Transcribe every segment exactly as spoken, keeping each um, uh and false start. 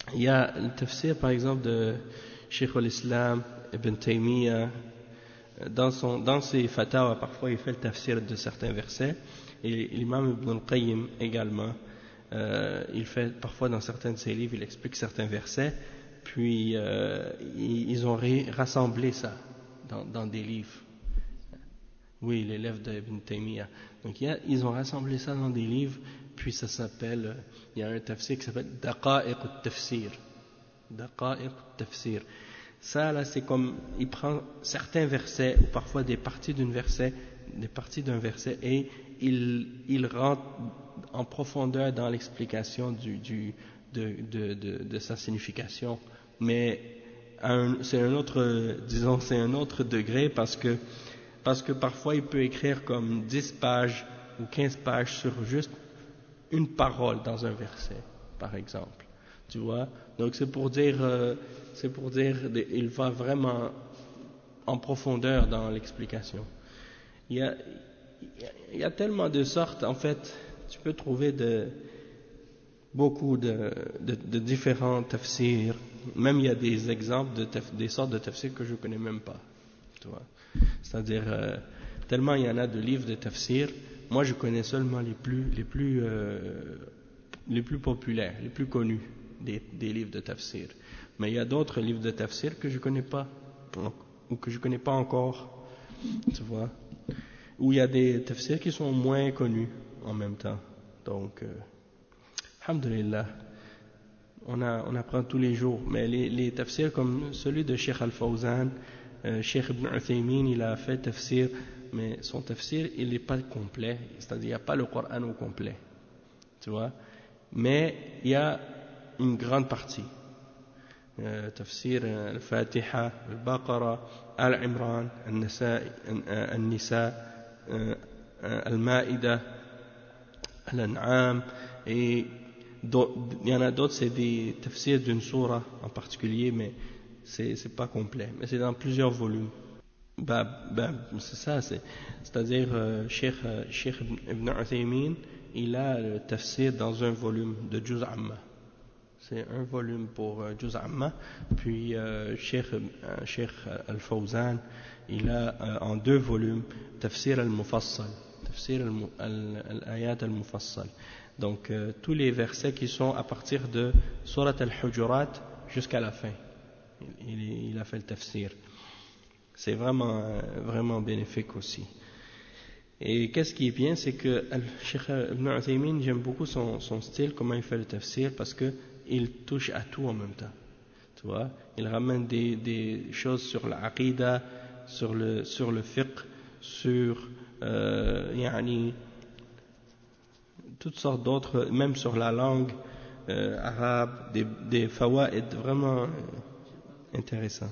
Il y a le tafsir par exemple de Cheikh al-Islam Ibn Taymiyyah. Dans, son, dans ses fatawa, parfois il fait le tafsir de certains versets, et l'imam Ibn al-Qayyim également, euh, il fait parfois dans certains de ses livres, il explique certains versets, puis euh, ils ont rassemblé ça dans, dans des livres. Oui, l'élève d'Ibn Taymiyyah. Donc il y a, ils ont rassemblé ça dans des livres, puis ça s'appelle, il y a un tafsir qui s'appelle Daqa'iq al-Tafsir. Daqa'iq al-Tafsir. Ça, là, c'est comme, il prend certains versets, ou parfois des parties d'un verset, des parties d'un verset, et il, il rentre en profondeur dans l'explication du, du, de, de, de, de sa signification. Mais un, c'est un autre, disons, c'est un autre degré, parce que, parce que parfois il peut écrire comme dix pages ou quinze pages sur juste une parole dans un verset, par exemple. Tu vois? Donc c'est pour dire, euh, c'est pour dire, il va vraiment en profondeur dans l'explication. Il y a, il y a tellement de sortes, en fait, tu peux trouver de, beaucoup de, de, de différents tafsirs. Même il y a des exemples de taf, des sortes de tafsirs que je ne connais même pas. Tu vois? C'est-à-dire, euh, tellement il y en a de livres de tafsir, moi je connais seulement les plus, les plus, euh, les plus populaires, les plus connus. Des, des livres de tafsir. Mais il y a d'autres livres de tafsir que je ne connais pas, ou que je ne connais pas encore, tu vois. Où il y a des tafsirs qui sont moins connus en même temps. Donc, euh, alhamdulillah, on, a, on apprend tous les jours. Mais les, les tafsirs comme celui de Cheikh Al-Fawzan, euh, Cheikh Ibn Uthaymin, il a fait tafsir, mais son tafsir, il n'est pas complet. C'est-à-dire, il n'y a pas le Coran au complet, tu vois. Mais il y a une grande partie. Euh, tafsir euh, al-Fatiha, al-Baqarah, al-Imran, al-Nisa, al-Nisa, euh, al-Ma'idah, al-An'am, et il y en a d'autres, c'est des tafsirs d'une sourate en particulier, mais c'est, c'est pas complet. Mais c'est dans plusieurs volumes. Bah, bah, c'est ça, c'est, c'est-à-dire, euh, Cheikh, euh, Cheikh Ibn Uthaymin, il a le tafsir dans un volume de Juz' Amma. C'est un volume pour euh, Juz' Amma, puis euh, Cheikh, euh, Cheikh Al-Fawzan, il a euh, en deux volumes Tafsir Al-Mufassal, Tafsir Al-Ayat Al-Mufassal. Donc euh, tous les versets qui sont à partir de Surat Al-Hujurat jusqu'à la fin, il, il, il a fait le tafsir. C'est vraiment, euh, vraiment bénéfique aussi. Et qu'est-ce qui est bien, c'est que Cheikh Ibn Uthaymin, j'aime beaucoup son, son style, comment il fait le tafsir, parce que il touche à tout en même temps. Tu vois, il ramène des, des choses sur l'aqida, sur le, sur le fiqh, sur euh, yani, toutes sortes d'autres, même sur la langue euh, arabe, des, des fawaïd vraiment euh, intéressants.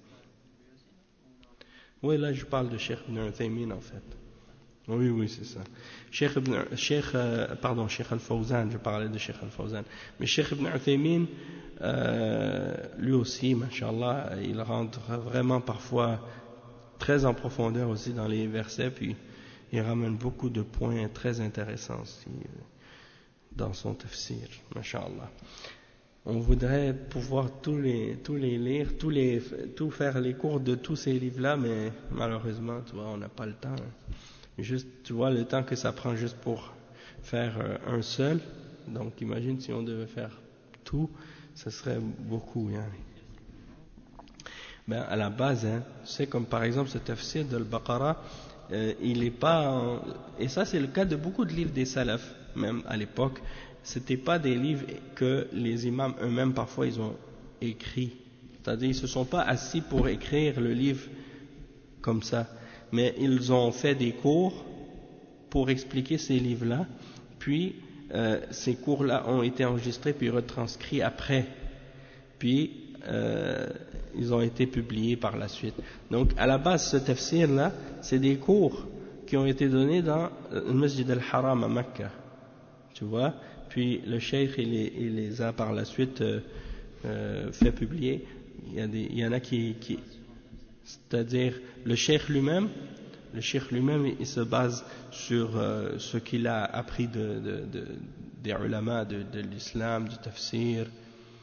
Oui, là je parle de Cheikh Ibn Uthaymin en fait. Oui, oui, c'est ça. Cheikh Ibn, Cheikh, euh, pardon, Cheikh Al-Fawzan, je parlais de Cheikh Al-Fawzan. Mais Cheikh Ibn Uthaymin, euh, lui aussi, mashallah, il rentre vraiment parfois très en profondeur aussi dans les versets, puis il ramène beaucoup de points très intéressants aussi dans son tafsir, mashallah. On voudrait pouvoir tous les, tous les lire, tous les, tout faire les cours de tous ces livres-là, mais malheureusement, tu vois, on n'a pas le temps. Hein. Juste, tu vois, le temps que ça prend juste pour faire euh, un seul. Donc, imagine si on devait faire tout, ce serait beaucoup. Hein. Ben, à la base, hein, tu sais, comme par exemple ce tafsir de l'Baqarah, euh, il n'est pas... En... Et ça, c'est le cas de beaucoup de livres des salafs, même à l'époque. C'était pas des livres que les imams eux-mêmes, parfois, ils ont écrits. C'est-à-dire, ils se sont pas assis pour écrire le livre comme ça. Mais ils ont fait des cours pour expliquer ces livres-là, puis euh, ces cours-là ont été enregistrés puis retranscrits après, puis euh, ils ont été publiés par la suite. Donc à la base, ce tafsir-là, c'est des cours qui ont été donnés dans le Masjid al-Haram à Mecca, tu vois, puis le cheikh il les, il les a par la suite euh, euh, fait publier. Il y, a des, il y en a qui... qui c'est-à-dire le cheikh lui-même, le cheikh lui-même, il se base sur euh, ce qu'il a appris de, de, de, des ulama de, de l'islam, du tafsir,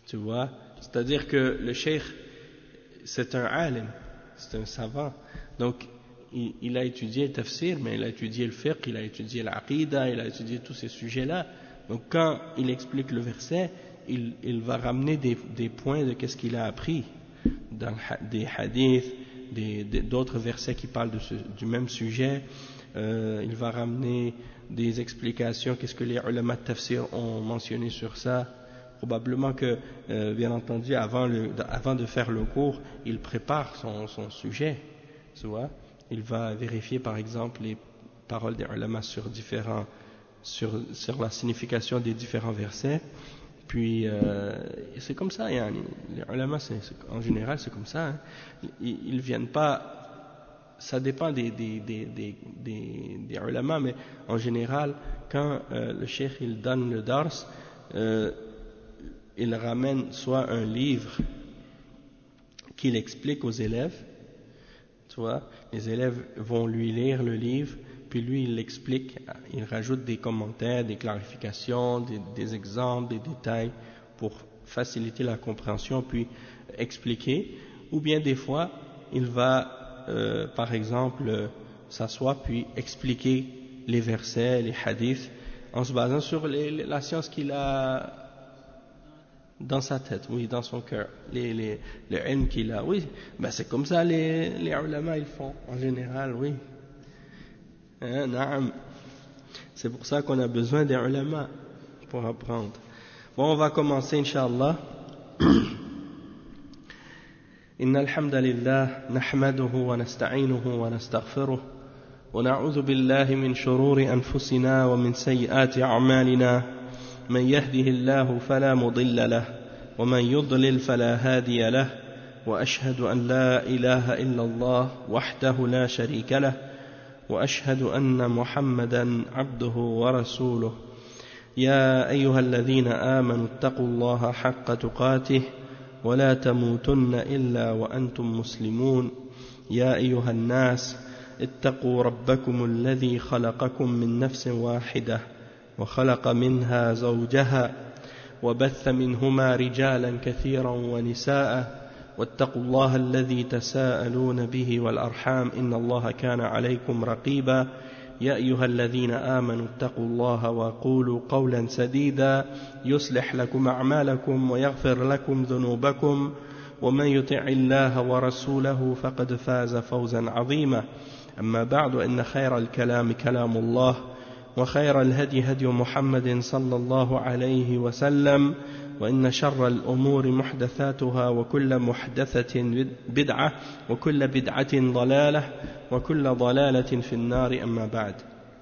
Tu vois, c'est-à-dire que le cheikh, c'est un alim, c'est un savant. Donc, il, il a étudié le tafsir, mais il a étudié le fiqh, il a étudié l'aqidah, il a étudié tous ces sujets-là. Donc, quand il explique le verset, il, il va ramener des, des points de qu'est-ce qu'il a appris dans des hadiths, des, des, d'autres versets qui parlent de ce, du même sujet. Euh, il va ramener des explications, qu'est-ce que les ulama de tafsir ont mentionné sur ça. Probablement que, euh, bien entendu, avant, le, avant de faire le cours, il prépare son, son sujet, tu vois. Il va vérifier, par exemple, les paroles des ulama sur, différents, sur, sur la signification des différents versets. Puis, euh, c'est comme ça, hein. Les ulama, c'est, c'est, en général, c'est comme ça. Hein. Ils ne viennent pas, ça dépend des, des, des, des, des, des ulama, mais en général, quand euh, le cheikh il donne le dars, euh, il ramène soit un livre qu'il explique aux élèves, tu vois, les élèves vont lui lire le livre, puis lui il l'explique, il rajoute des commentaires, des clarifications, des, des exemples, des détails pour faciliter la compréhension, puis expliquer, ou bien des fois il va euh, par exemple euh, s'asseoir puis expliquer les versets, les hadiths, en se basant sur les, la science qu'il a dans sa tête, oui, dans son cœur, les, les, les ilm qu'il a, oui, ben c'est comme ça les, les ulama ils font, en général, oui. Hein, naam. C'est pour ça qu'on a besoin des ulama pour apprendre. Bon, on va commencer, Inch'Allah. إن الحمد لله نحمده ونستعينه ونستغفره ونعوذ بالله من شرور أنفسنا ومن سيئات أعمالنا من يهده الله فلا مضل له ومن يضلل فلا هادي له وأشهد أن لا إله إلا الله وحده لا شريك له وأشهد أن محمدا عبده ورسوله يا أيها الذين آمنوا اتقوا الله حق تقاته ولا تموتن إلا وأنتم مسلمون يا أيها الناس اتقوا ربكم الذي خلقكم من نفس واحدة وخلق منها زوجها وبث منهما رجالا كثيرا ونساء واتقوا الله الذي تساءلون به والأرحام إن الله كان عليكم رقيبا يا أيها الذين آمنوا اتقوا الله وقولوا قولا سديدا يصلح لكم أعمالكم ويغفر لكم ذنوبكم ومن يطع الله ورسوله فقد فاز فوزا عظيما أما بعد إن خير الكلام كلام الله وخير الهدي هدي محمد صلى الله عليه وسلم وإن شر الأمور محدثاتها وكل محدثة بدعة وكل بدعة ضلالة وكل ضلالة في النار أما بعد.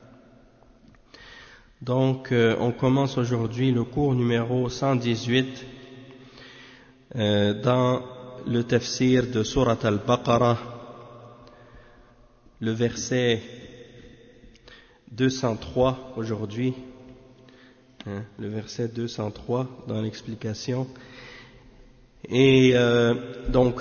Donc euh, on commence aujourd'hui le cours numéro cent dix-huit euh, dans le tafsir de Surat al-Baqarah, le verset deux cent trois aujourd'hui, hein, le verset deux cent trois dans l'explication. Et euh, donc,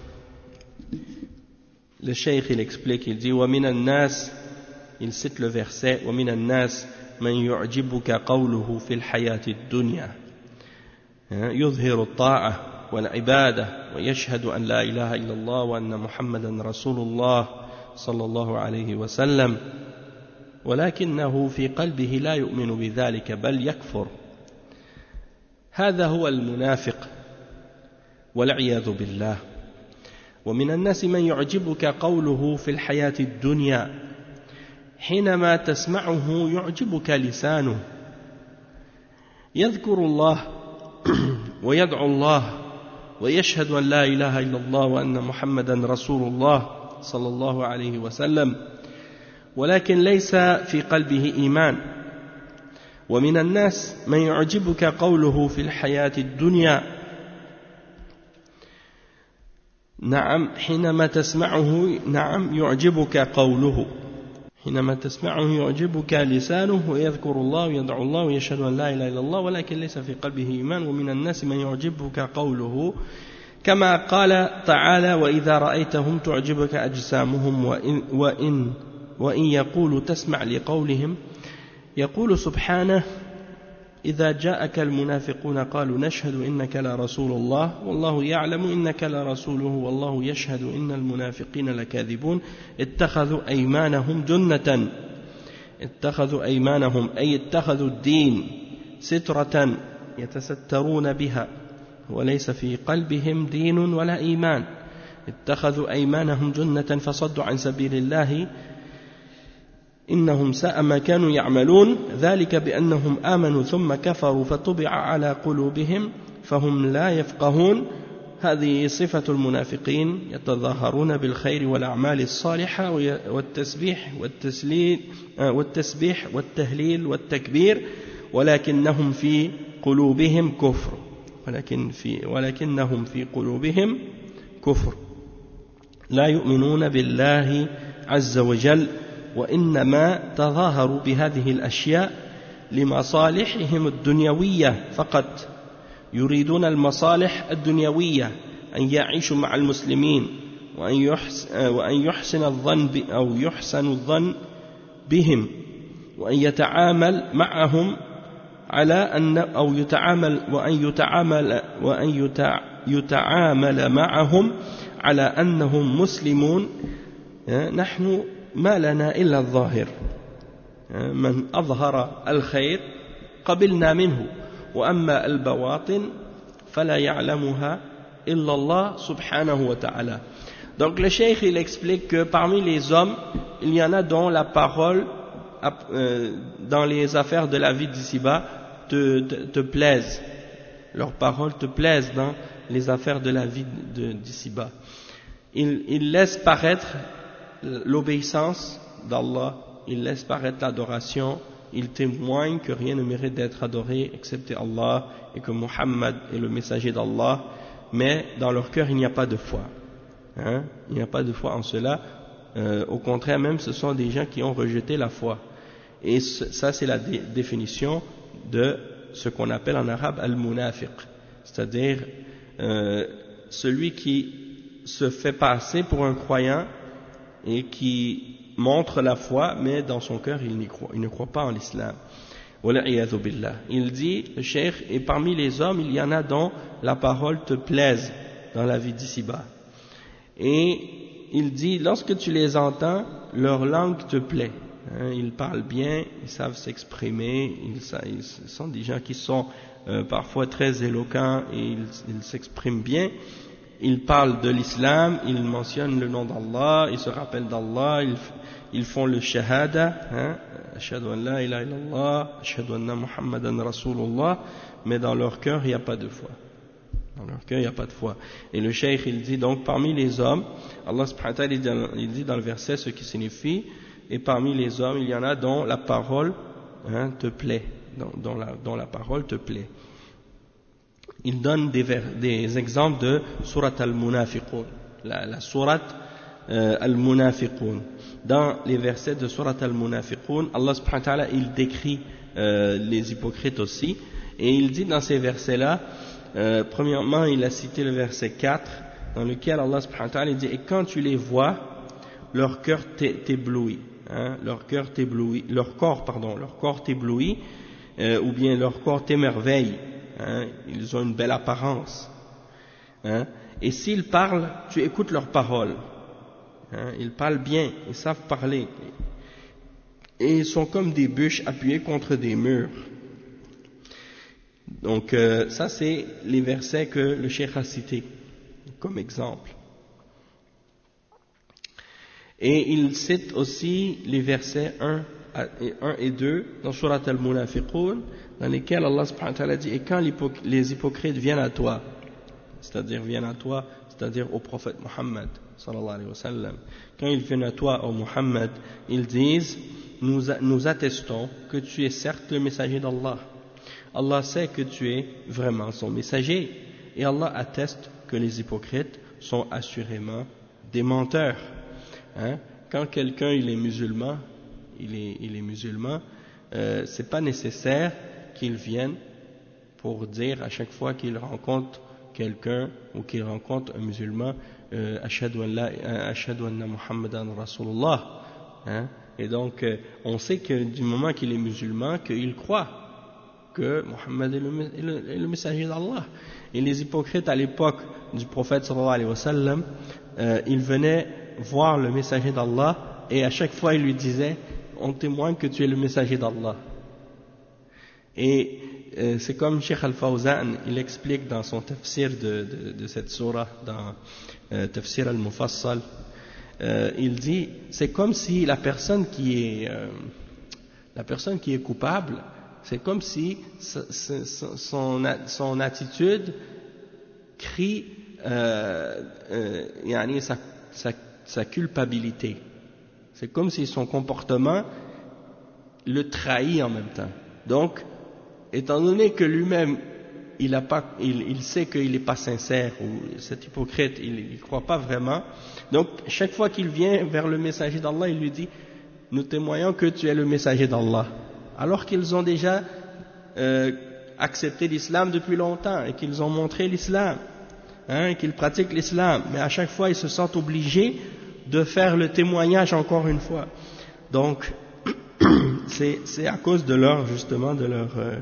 le cheikh il explique, il dit وَمِنَ النَّاسِ, il cite le verset وَمِنَ النَّاسِ مَنْ يُعْجِبُكَ قَوْلُهُ فِي الْحَيَاةِ الدُّنْيَا يظهر الطاعة والعبادة ويشهد أن لا إله إلا الله وأن محمدا رسول الله صلى الله عليه وسلم ولكنه في قلبه لا يؤمن بذلك بل يكفر هذا هو المنافق والعياذ بالله ومن الناس من يعجبك قوله في الحياة الدنيا حينما تسمعه يعجبك لسانه يذكر الله ويدعو الله ويشهد أن لا إله إلا الله وأن محمدا رسول الله صلى الله عليه وسلم ولكن ليس في قلبه إيمان ومن الناس من يعجبك قوله في الحياة الدنيا نعم حينما تسمعه نعم يعجبك قوله حينما تسمعه يعجبك لسانه ويذكر الله ويدعو الله ويشهد أن لا إله إلا الله ولكن ليس في قلبه إيمان ومن الناس من يعجبك قوله كما قال تعالى وإذا رأيتهم تعجبك أجسامهم وإن, وإن, وإن يقولوا تسمع لقولهم يقول سبحانه إذا جاءك المنافقون قالوا نشهد إنك لرسول الله والله يعلم إنك لرسوله والله يشهد إن المنافقين لكاذبون اتخذوا أيمانهم جنة اتخذوا أيمانهم أي اتخذوا الدين سترة يتسترون بها وليس في قلبهم دين ولا إيمان اتخذوا أيمانهم جنة فصدوا عن سبيل الله إنهم ساء ما كانوا يعملون ذلك بأنهم آمنوا ثم كفروا فطبع على قلوبهم فهم لا يفقهون هذه صفة المنافقين يتظاهرون بالخير والأعمال الصالحة والتسبيح والتسليل والتسبيح والتهليل والتكبير ولكنهم في قلوبهم كفر ولكن في ولكنهم في قلوبهم كفر لا يؤمنون بالله عز وجل وإنما تظاهروا بهذه الأشياء لمصالحهم الدنيوية فقط يريدون المصالح الدنيوية أن يعيشوا مع المسلمين وأن يحسن, وأن يحسن الظن أو يحسن الظن بهم وأن يتعامل معهم على أن أو يتعامل وأن يتعامل وأن يتعامل معهم على أنهم مسلمون نحن ما لنا إلا الظاهر من أظهر الخير قبلنا منه وأما البواطن فلا يعلمها إلا الله subhanahu wa ta'ala. Donc le cheikh il explique que parmi les hommes il y en a dont la parole euh, dans les affaires de la vie d'ici-bas te, te, te plaisent, leurs paroles te plaisent dans les affaires de la vie de, d'ici-bas. Ils, ils laissent paraître l'obéissance d'Allah, ils laissent paraître l'adoration, ils témoignent que rien ne mérite d'être adoré excepté Allah et que Muhammad est le messager d'Allah, mais dans leur cœur il n'y a pas de foi. Hein? Il n'y a pas de foi en cela. Euh, au contraire même, ce sont des gens qui ont rejeté la foi. Et ça c'est la dé- définition de ce qu'on appelle en arabe al-munafiq, c'est-à-dire euh, celui qui se fait passer pour un croyant et qui montre la foi, mais dans son cœur il, n'y croit, il ne croit pas en l'islam. Il dit, le cheikh, et parmi les hommes il y en a dont la parole te plaise dans la vie d'ici-bas. Et il dit, lorsque tu les entends, leur langue te plaît. Hein, ils parlent bien, ils savent s'exprimer, ils, ils sont des gens qui sont euh, parfois très éloquents et ils, ils s'expriment bien. Ils parlent de l'islam, ils mentionnent le nom d'Allah, ils se rappellent d'Allah, ils, ils font le shahada, hein, ashhadu an la ilaha illallah, ashhadu anna muhammadan rasulullah, mais dans leur cœur il n'y a pas de foi. Dans leur cœur il n'y a pas de foi. Et le cheikh il dit donc parmi les hommes, Allah subhanahu wa ta'ala il dit dans le verset ce qui signifie, et parmi les hommes il y en a dont la parole hein, te plaît, dont, dont, la, dont la parole te plaît. Il donne des, des exemples de surat al-munafiqun, la, la surat euh, al-munafiqun. Dans les versets de surat al-munafiqun, Allah subhanahu wa ta'ala il décrit euh, les hypocrites aussi, et il dit dans ces versets-là, euh, premièrement il a cité le verset quatre, dans lequel Allah subhanahu wa ta'ala dit, et quand tu les vois, leur cœur t'éblouit, hein, leur cœur t'éblouit, leur corps pardon, leur corps t'éblouit, euh, ou bien leur corps t'émerveille. Hein, ils ont une belle apparence. Hein, et s'ils parlent, tu écoutes leurs paroles. Hein, ils parlent bien, ils savent parler. Et ils sont comme des bûches appuyées contre des murs. Donc euh, ça c'est les versets que le cheikh a cités comme exemple. Et il cite aussi les versets un et deux dans Surat al-Munafiqun, dans lesquels Allah subhanahu wa ta'ala dit, et quand les hypocrites viennent à toi, c'est-à-dire viennent à toi, c'est-à-dire au prophète Muhammad sallallahu alayhi wa sallam, quand ils viennent à toi, au Muhammad, ils disent, nous, nous attestons que tu es certes le messager d'Allah. Allah sait que tu es vraiment son messager, et Allah atteste que les hypocrites sont assurément des menteurs. Hein? Quand quelqu'un il est musulman, il est, il est musulman, euh, c'est pas nécessaire qu'il vienne pour dire à chaque fois qu'il rencontre quelqu'un ou qu'il rencontre un musulman, euh, ashhadu an la, ashhadu anna muhammadan rasulullah. Hein? Et donc euh, on sait que du moment qu'il est musulman, qu'il croit que Mohammed est le, est le, est le messager d'Allah. Et les hypocrites à l'époque du prophète sallallahu alayhi wa sallam, euh, ils venaient voir le messager d'Allah et à chaque fois ils lui disaient on témoigne que tu es le messager d'Allah. Et euh, c'est comme Cheikh Al-Fawzan, il explique dans son tafsir de, de, de cette surah, dans euh, Tafsir Al-Mufassal, euh, il dit c'est comme si la personne qui est euh, la personne qui est coupable, c'est comme si son, son attitude crie euh, euh, yani sa, sa, sa culpabilité. C'est comme si son comportement le trahit en même temps. Donc, étant donné que lui-même, il, a pas, il, il sait qu'il n'est pas sincère, ou cet hypocrite, il ne croit pas vraiment, donc chaque fois qu'il vient vers le messager d'Allah, il lui dit « Nous témoignons que tu es le messager d'Allah », alors qu'ils ont déjà euh, accepté l'islam depuis longtemps, et qu'ils ont montré l'islam, hein, et qu'ils pratiquent l'islam, mais à chaque fois ils se sentent obligés de faire le témoignage encore une fois. Donc, c'est, c'est à cause de leur, justement, de leur... Euh,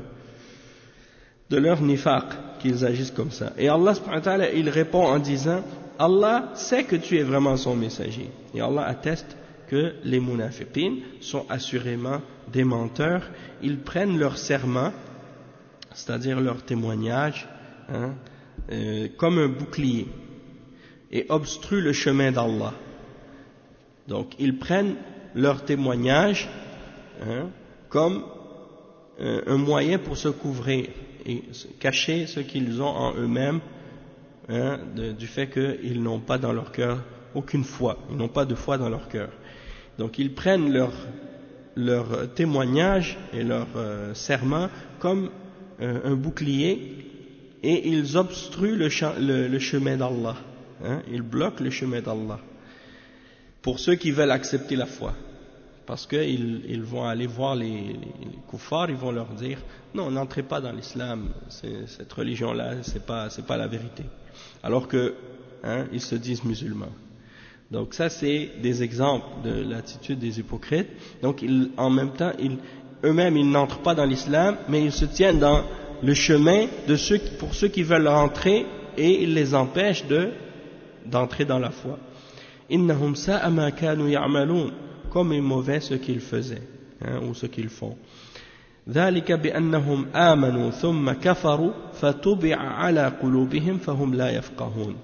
de leur nifaq qu'ils agissent comme ça. Et Allah subhanahu wa ta'ala, il répond en disant Allah sait que tu es vraiment son messager. Et Allah atteste que les munafiqin sont assurément des menteurs. Ils prennent leur serment, c'est-à-dire leur témoignage, hein, euh, comme un bouclier et obstruent le chemin d'Allah. Donc ils prennent leur témoignage, hein, comme euh, un moyen pour se couvrir et cacher ce qu'ils ont en eux-mêmes, hein, de, du fait qu'ils n'ont pas dans leur cœur aucune foi, ils n'ont pas de foi dans leur cœur. Donc ils prennent leur, leur témoignage et leur euh, serment comme euh, un bouclier et ils obstruent le, le, le chemin d'Allah, hein, ils bloquent le chemin d'Allah pour ceux qui veulent accepter la foi. Parce qu'ils ils vont aller voir les, les, les kuffars, ils vont leur dire non, n'entrez pas dans l'islam, c'est, cette religion-là, c'est pas, c'est pas la vérité. Alors que, hein, ils se disent musulmans. Donc ça, c'est des exemples de l'attitude des hypocrites. Donc ils, en même temps, ils, eux-mêmes, ils n'entrent pas dans l'islam, mais ils se tiennent dans le chemin de ceux qui, pour ceux qui veulent rentrer et ils les empêchent de, d'entrer dans la foi. Innahum sa'a ma kanu ya'malun. Comme est mauvais ce qu'ils faisaient, hein, ou ce qu'ils font. ذلك بأنهم آمنوا ثم كفروا فطبع على قلوبهم فهم لا يفقهون.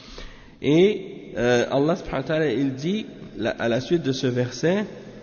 Et euh, Allah subhanahu wa ta'ala, il dit à la suite de ce verset,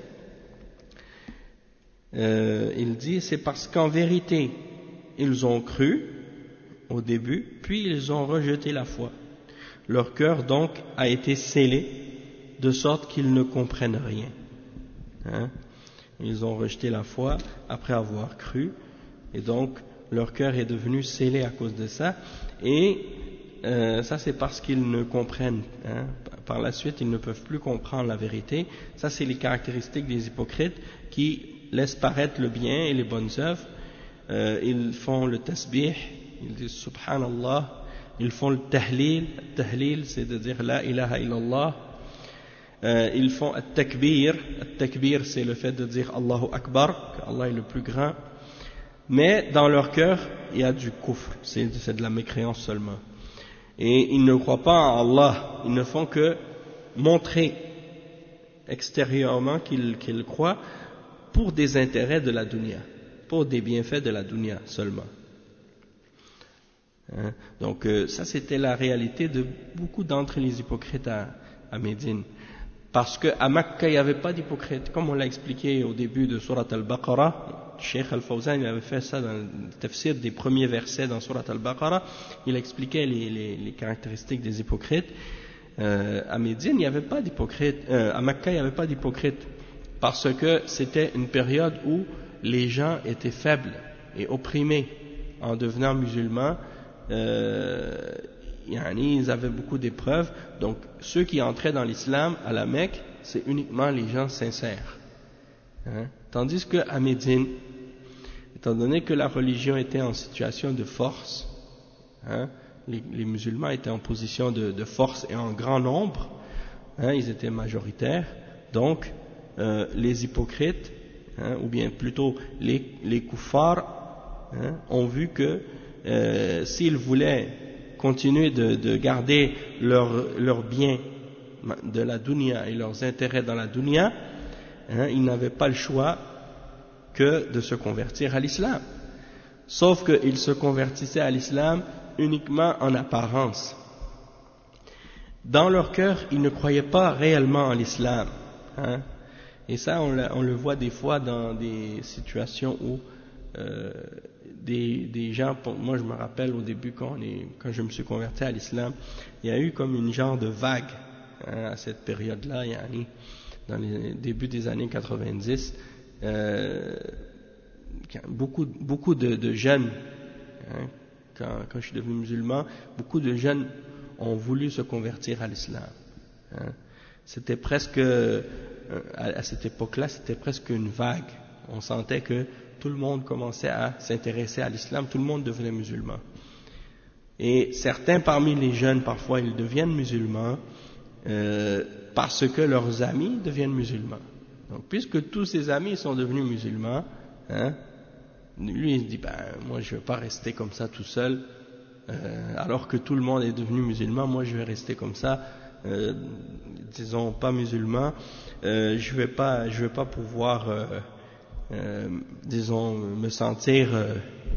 euh, il dit c'est parce qu'en vérité ils ont cru au début, puis ils ont rejeté la foi. Leur cœur donc a été scellé de sorte qu'ils ne comprennent rien. Hein? Ils ont rejeté la foi après avoir cru, et donc leur cœur est devenu scellé à cause de ça, et euh, ça c'est parce qu'ils ne comprennent, hein? Par la suite ils ne peuvent plus comprendre la vérité. Ça c'est les caractéristiques des hypocrites qui laissent paraître le bien et les bonnes œuvres. Euh, ils font le tasbih, ils disent subhanallah, ils font le tahlil. Le tahlil c'est de dire la ilaha illallah. Euh, ils font at-takbir. At-takbir, c'est le fait de dire Allahu Akbar, qu'Allah est le plus grand. Mais dans leur cœur, il y a du kufr, c'est, c'est de la mécréance seulement. Et ils ne croient pas en Allah, ils ne font que montrer extérieurement qu'ils, qu'ils croient pour des intérêts de la dunya, pour des bienfaits de la dunya seulement. Hein? Donc euh, ça c'était la réalité de beaucoup d'entre les hypocrites à, à Médine. Parce qu'à Makka, il n'y avait pas d'hypocrite. Comme on l'a expliqué au début de Surat Al-Baqarah, Cheikh Al-Fawzan il avait fait ça dans le tafsir des premiers versets dans Surat Al-Baqarah. Il expliquait les, les, les caractéristiques des hypocrites. Euh, à Médine, il n'y avait pas d'hypocrite. Euh, à Makka, il n'y avait pas d'hypocrite. Parce que c'était une période où les gens étaient faibles et opprimés en devenant musulmans. Euh, ils avaient beaucoup d'épreuves, donc ceux qui entraient dans l'islam à la Mecque, c'est uniquement les gens sincères. Hein? Tandis qu'à Médine, étant donné que la religion était en situation de force, hein, les, les musulmans étaient en position de, de force et en grand nombre, hein, ils étaient majoritaires, donc euh, les hypocrites, hein, ou bien plutôt les, les kuffars, hein, ont vu que euh, s'ils voulaient continuer de, de garder leurs leur biens de la dunya et leurs intérêts dans la dunya, hein, ils n'avaient pas le choix que de se convertir à l'islam. Sauf qu'ils se convertissaient à l'islam uniquement en apparence. Dans leur cœur, ils ne croyaient pas réellement en l'islam. Hein. Et ça, on, on le voit des fois dans des situations où euh, des, des gens, moi je me rappelle au début quand, on est, quand je me suis converti à l'islam, il y a eu comme une genre de vague, hein, à cette période-là, yani, dans les débuts des années quatre-vingt-dix, euh, beaucoup, beaucoup de, de jeunes, hein, quand, quand je suis devenu musulman, beaucoup de jeunes ont voulu se convertir à l'islam. Hein. C'était presque, euh, à, à cette époque-là, c'était presque une vague. On sentait que tout le monde commençait à s'intéresser à l'islam, tout le monde devenait musulman. Et certains parmi les jeunes, parfois, ils deviennent musulmans euh, parce que leurs amis deviennent musulmans. Donc, puisque tous ses amis sont devenus musulmans, hein, lui, il se dit, ben, moi, je ne vais pas rester comme ça tout seul, euh, alors que tout le monde est devenu musulman, moi, je vais rester comme ça, euh, disons, pas musulman, euh, je ne vais pas, je vais pas pouvoir, euh, euh, disons, me sentir euh,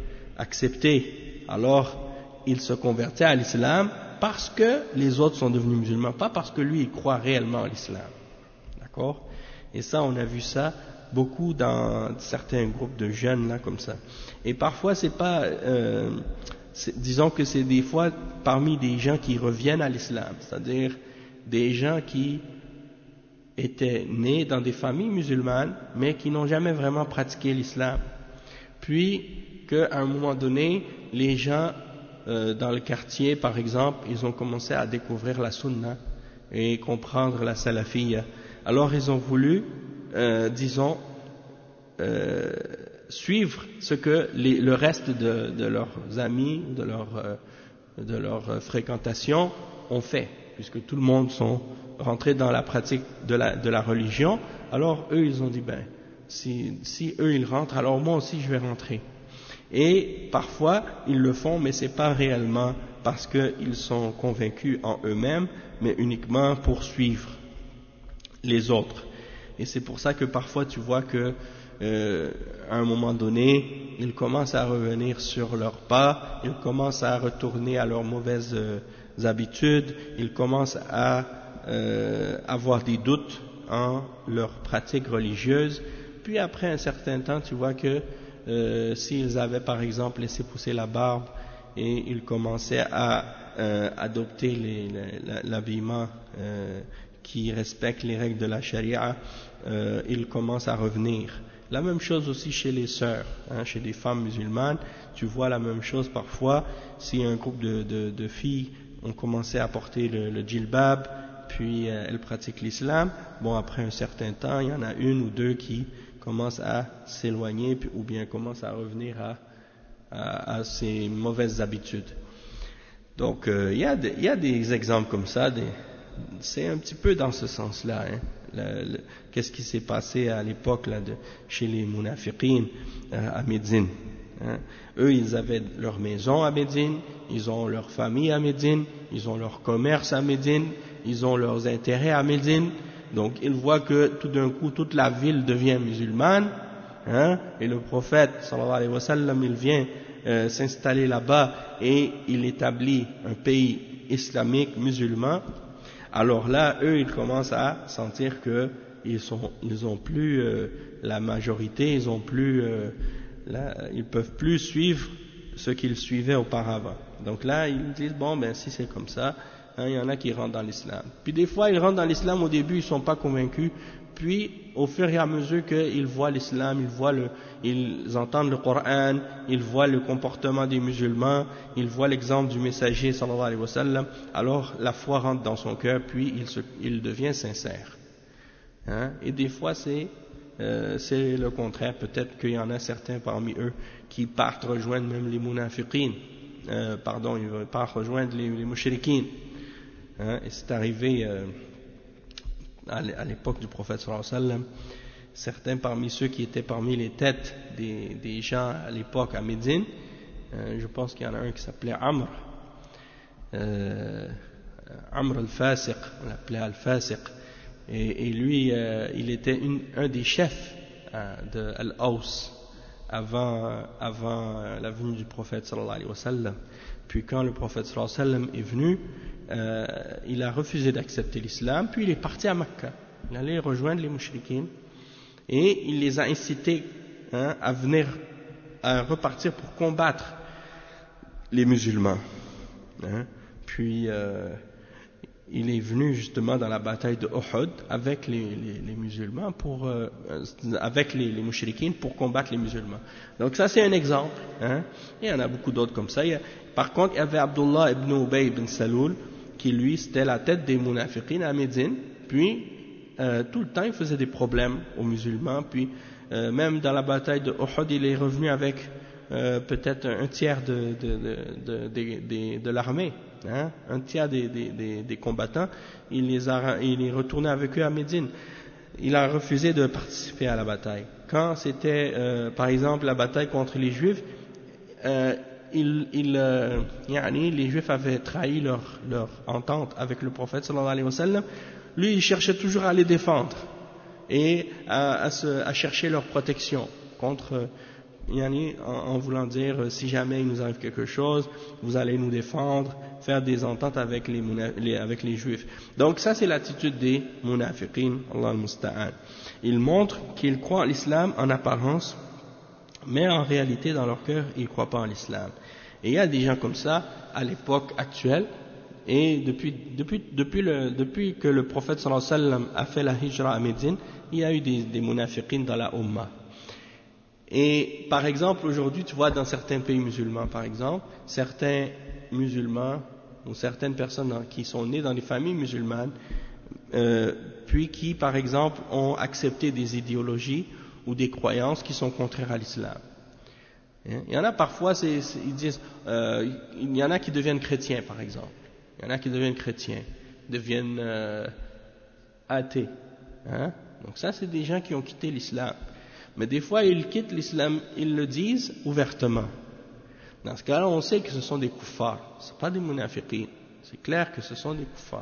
accepté. Alors, il se convertit à l'islam parce que les autres sont devenus musulmans, pas parce que lui, il croit réellement à l'islam. D'accord ? Et ça, on a vu ça beaucoup dans certains groupes de jeunes là comme ça. Et parfois c'est pas, euh, c'est, disons que c'est des fois parmi des gens qui reviennent à l'islam, c'est-à-dire des gens qui étaient nés dans des familles musulmanes mais qui n'ont jamais vraiment pratiqué l'islam. Puis qu'à un moment donné, les gens euh, dans le quartier, par exemple, ils ont commencé à découvrir la sunna et comprendre la salafiyya. Alors ils ont voulu Euh, disons, euh, suivre ce que les, le reste de, de leurs amis, de leur, euh, de leur fréquentation ont fait, puisque tout le monde sont rentrés dans la pratique de la, de la religion. Alors eux, ils ont dit, ben, si, si eux ils rentrent, alors moi aussi je vais rentrer. Et parfois ils le font, mais c'est pas réellement parce qu'ils sont convaincus en eux-mêmes, mais uniquement pour suivre les autres. Et c'est pour ça que parfois tu vois que euh, à un moment donné, ils commencent à revenir sur leurs pas, ils commencent à retourner à leurs mauvaises euh, habitudes, ils commencent à euh, avoir des doutes en leur pratique religieuse. Puis après un certain temps, tu vois que euh, s'ils avaient par exemple laissé pousser la barbe et ils commençaient à euh, adopter les, les, l'habillement euh, qui respectent les règles de la charia, euh, ils commencent à revenir. La même chose aussi chez les sœurs, hein, chez les femmes musulmanes, tu vois la même chose parfois, si un groupe de, de, de filles ont commencé à porter le, le djilbab, puis euh, elles pratiquent l'islam, bon après un certain temps, il y en a une ou deux qui commencent à s'éloigner, puis, ou bien commencent à revenir à, à, à ces mauvaises habitudes. Donc euh, il y a de, il y a des exemples comme ça, des, c'est un petit peu dans ce sens-là. Hein. Le, le, qu'est-ce qui s'est passé à l'époque là, de, chez les munafiqin euh, à Médine. Hein. Eux, ils avaient leur maison à Médine, ils ont leur famille à Médine, ils ont leur commerce à Médine, ils ont leurs intérêts à Médine. Donc, ils voient que tout d'un coup, toute la ville devient musulmane. Hein, et le prophète, sallallahu alayhi wa sallam, il vient euh, s'installer là-bas et il établit un pays islamique musulman. Alors là, eux, ils commencent à sentir que ils sont, ils ont plus euh, la majorité, ils ont plus, euh, là, ils peuvent plus suivre ce qu'ils suivaient auparavant. Donc là, ils disent bon, ben si c'est comme ça, hein, il y en a qui rentrent dans l'islam. Puis des fois, ils rentrent dans l'islam au début, ils sont pas convaincus. Puis, au fur et à mesure qu'ils voient l'islam, ils voient le, ils entendent le Coran, ils voient le comportement des musulmans, ils voient l'exemple du messager sallallahu alayhi wa sallam, alors la foi rentre dans son cœur, puis il, se, il devient sincère. Hein? Et des fois, c'est, euh, c'est le contraire. Peut-être qu'il y en a certains parmi eux qui partent rejoindre même les munafiqin, euh, pardon, ils partent rejoindre les, les mushrikines. Hein? Et c'est arrivé... Euh, à l'époque du prophète sallallahu alayhi wa sallam, certains parmi ceux qui étaient parmi les têtes des, des gens à l'époque à Médine, euh, je pense qu'il y en a un qui s'appelait Amr, euh, Amr al-Fasiq, on l'appelait al-Fasiq, et, et lui, euh, il était une, un des chefs euh, de Al-Aws avant, avant la venue du prophète sallallahu alayhi wa sallam. Puis quand le prophète sallallahu alayhi wa sallam est venu, euh, il a refusé d'accepter l'islam, puis il est parti à Mecca. Il allait rejoindre les mouchriquines et il les a incités hein, à venir, à repartir pour combattre les musulmans. Hein. Puis euh, il est venu justement dans la bataille de Uhud avec les, les, les musulmans, pour, euh, avec les, les mouchriquines pour combattre les musulmans. Donc ça c'est un exemple. Hein. Il y en a beaucoup d'autres comme ça. Il y a, par contre, il y avait Abdullah ibn Ubay ibn Saloul qui lui c'était la tête des munafiqines à Médine. Puis euh, tout le temps il faisait des problèmes aux musulmans. Puis euh, même dans la bataille de Uhud, il est revenu avec euh, peut-être un tiers de, de, de, de, de, de, de l'armée. Hein, un tiers des, des, des, des combattants, il, les a, il est retourné avec eux à Médine. Il a refusé de participer à la bataille. Quand c'était, euh, par exemple, la bataille contre les Juifs, euh, il, il, euh, yani, les Juifs avaient trahi leur, leur entente avec le prophète sallallahu alayhi wa sallam. Lui, il cherchait toujours à les défendre et à, à, se, à chercher leur protection contre. Yani, en, en voulant dire si jamais il nous arrive quelque chose, vous allez nous défendre, faire des ententes avec les, les, avec les juifs. Donc ça c'est l'attitude des munafiqin, Allah al-musta'an. Ils montrent qu'ils croient en l'islam en apparence, mais en réalité dans leur cœur ils ne croient pas en l'islam. Et il y a des gens comme ça à l'époque actuelle, et depuis, depuis, depuis, le, depuis que le prophète sallallahu alayhi wa sallam a fait la hijra à Médine, il y a eu des, des munafiqin dans la Ummah. Et par exemple, aujourd'hui, tu vois, dans certains pays musulmans, par exemple, certains musulmans ou certaines personnes qui sont nées dans des familles musulmanes, euh, puis qui, par exemple, ont accepté des idéologies ou des croyances qui sont contraires à l'islam. Il y en a parfois, c'est, c'est, ils disent, euh, il y en a qui deviennent chrétiens, par exemple. Il y en a qui deviennent chrétiens, deviennent euh, athées. Hein? Donc ça, c'est des gens qui ont quitté l'islam. Mais des fois, ils quittent l'islam, ils le disent ouvertement. Dans ce cas-là, on sait que ce sont des kuffars. Ce ne sont pas des munafiqin. C'est clair que ce sont des kuffars.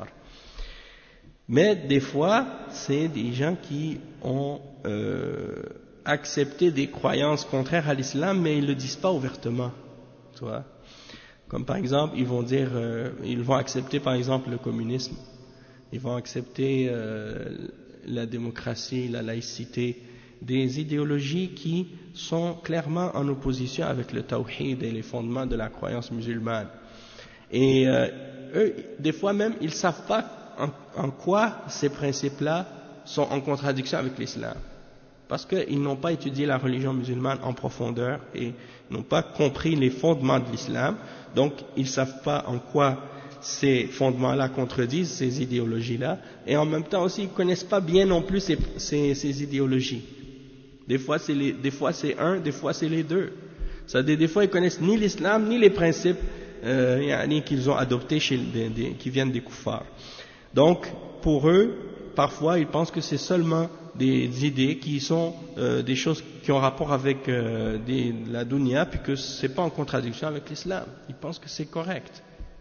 Mais des fois, c'est des gens qui ont euh, accepté des croyances contraires à l'islam, mais ils ne le disent pas ouvertement. Tu vois? Comme par exemple, ils vont dire, euh, ils vont accepter par exemple le communisme. Ils vont accepter euh, la démocratie, la laïcité, des idéologies qui sont clairement en opposition avec le tawhid et les fondements de la croyance musulmane. Et euh, eux, des fois même, ils ne savent pas en, en quoi ces principes-là sont en contradiction avec l'islam. Parce qu'ils n'ont pas étudié la religion musulmane en profondeur et n'ont pas compris les fondements de l'islam. Donc, ils ne savent pas en quoi ces fondements-là contredisent ces idéologies-là. Et en même temps aussi, ils ne connaissent pas bien non plus ces, ces, ces idéologies. Des fois, c'est les, des fois c'est un, des fois c'est les deux. C'est-à-dire, des fois, ils connaissent ni l'islam, ni les principes euh, qu'ils ont adoptés chez, des, des, qui viennent des kuffars. Donc, pour eux, parfois, ils pensent que c'est seulement des idées qui sont euh, des choses qui ont rapport avec euh, des, la dunya, puis que c'est pas en contradiction avec l'islam. Ils pensent que c'est correct.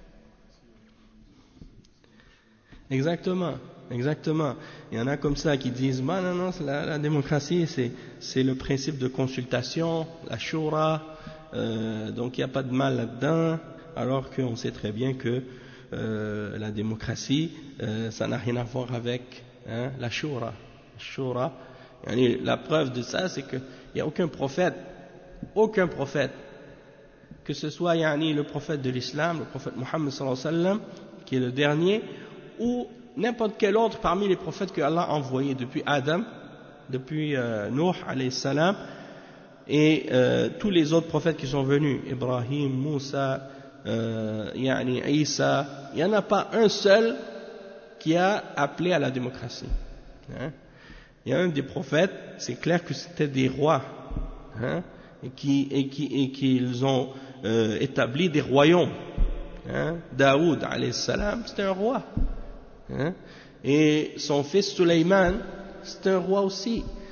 Exactement. Exactement. Il y en a comme ça qui disent bah, non, non, la, la démocratie, c'est, c'est le principe de consultation, la shura, euh, donc il n'y a pas de mal là-dedans, alors qu'on sait très bien que euh, la démocratie, euh, ça n'a rien à voir avec hein, la shura. shura. La preuve de ça, c'est qu'il n'y a aucun prophète, aucun prophète, que ce soit yani, le prophète de l'islam, le prophète Mohammed sallallahu alayhi wa sallam, qui est le dernier, ou n'importe quel autre parmi les prophètes que Allah a envoyés depuis Adam, depuis euh, Nuh alayhi salam, et euh, tous les autres prophètes qui sont venus, Ibrahim, Moussa, euh, yani Isa, il n'y en a pas un seul qui a appelé à la démocratie. Hein? Il y a un des prophètes, c'est clair que c'était des rois, hein? et, qui, et, qui, et qu'ils ont euh, établi des royaumes. Hein? Daoud alayhi salam, c'était un roi. Hein? Et son fils Sulayman, c'est un roi aussi.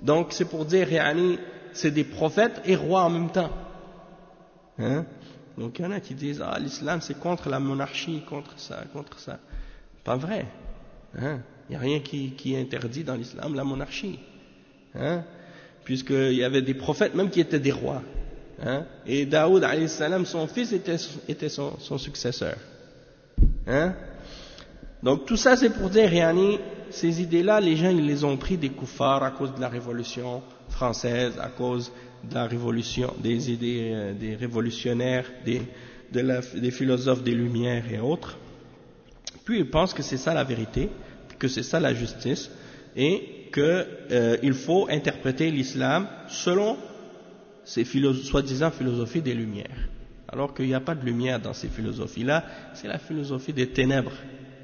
Donc c'est pour dire, yani, c'est des prophètes et rois en même temps. Hein? Donc il y en a qui disent, ah, l'islam c'est contre la monarchie, contre ça, contre ça. Pas vrai. Hein? Il n'y a rien qui, qui interdit dans l'islam la monarchie. Hein? Puisqu'il y avait des prophètes même qui étaient des rois. Hein? Et Daoud, alayhi salam, son fils était, était son, son successeur. Hein? Donc tout ça c'est pour dire, yani, ces idées-là, les gens ils les ont pris des koufars à cause de la révolution française, à cause de la révolution, des idées euh, des révolutionnaires, des, de la, des philosophes des Lumières et autres. Puis ils pensent que c'est ça la vérité, que c'est ça la justice, et qu'il euh, faut interpréter l'islam selon ces philo- soi-disant philosophies des Lumières. Alors qu'il n'y a pas de lumière dans ces philosophies-là, c'est la philosophie des ténèbres.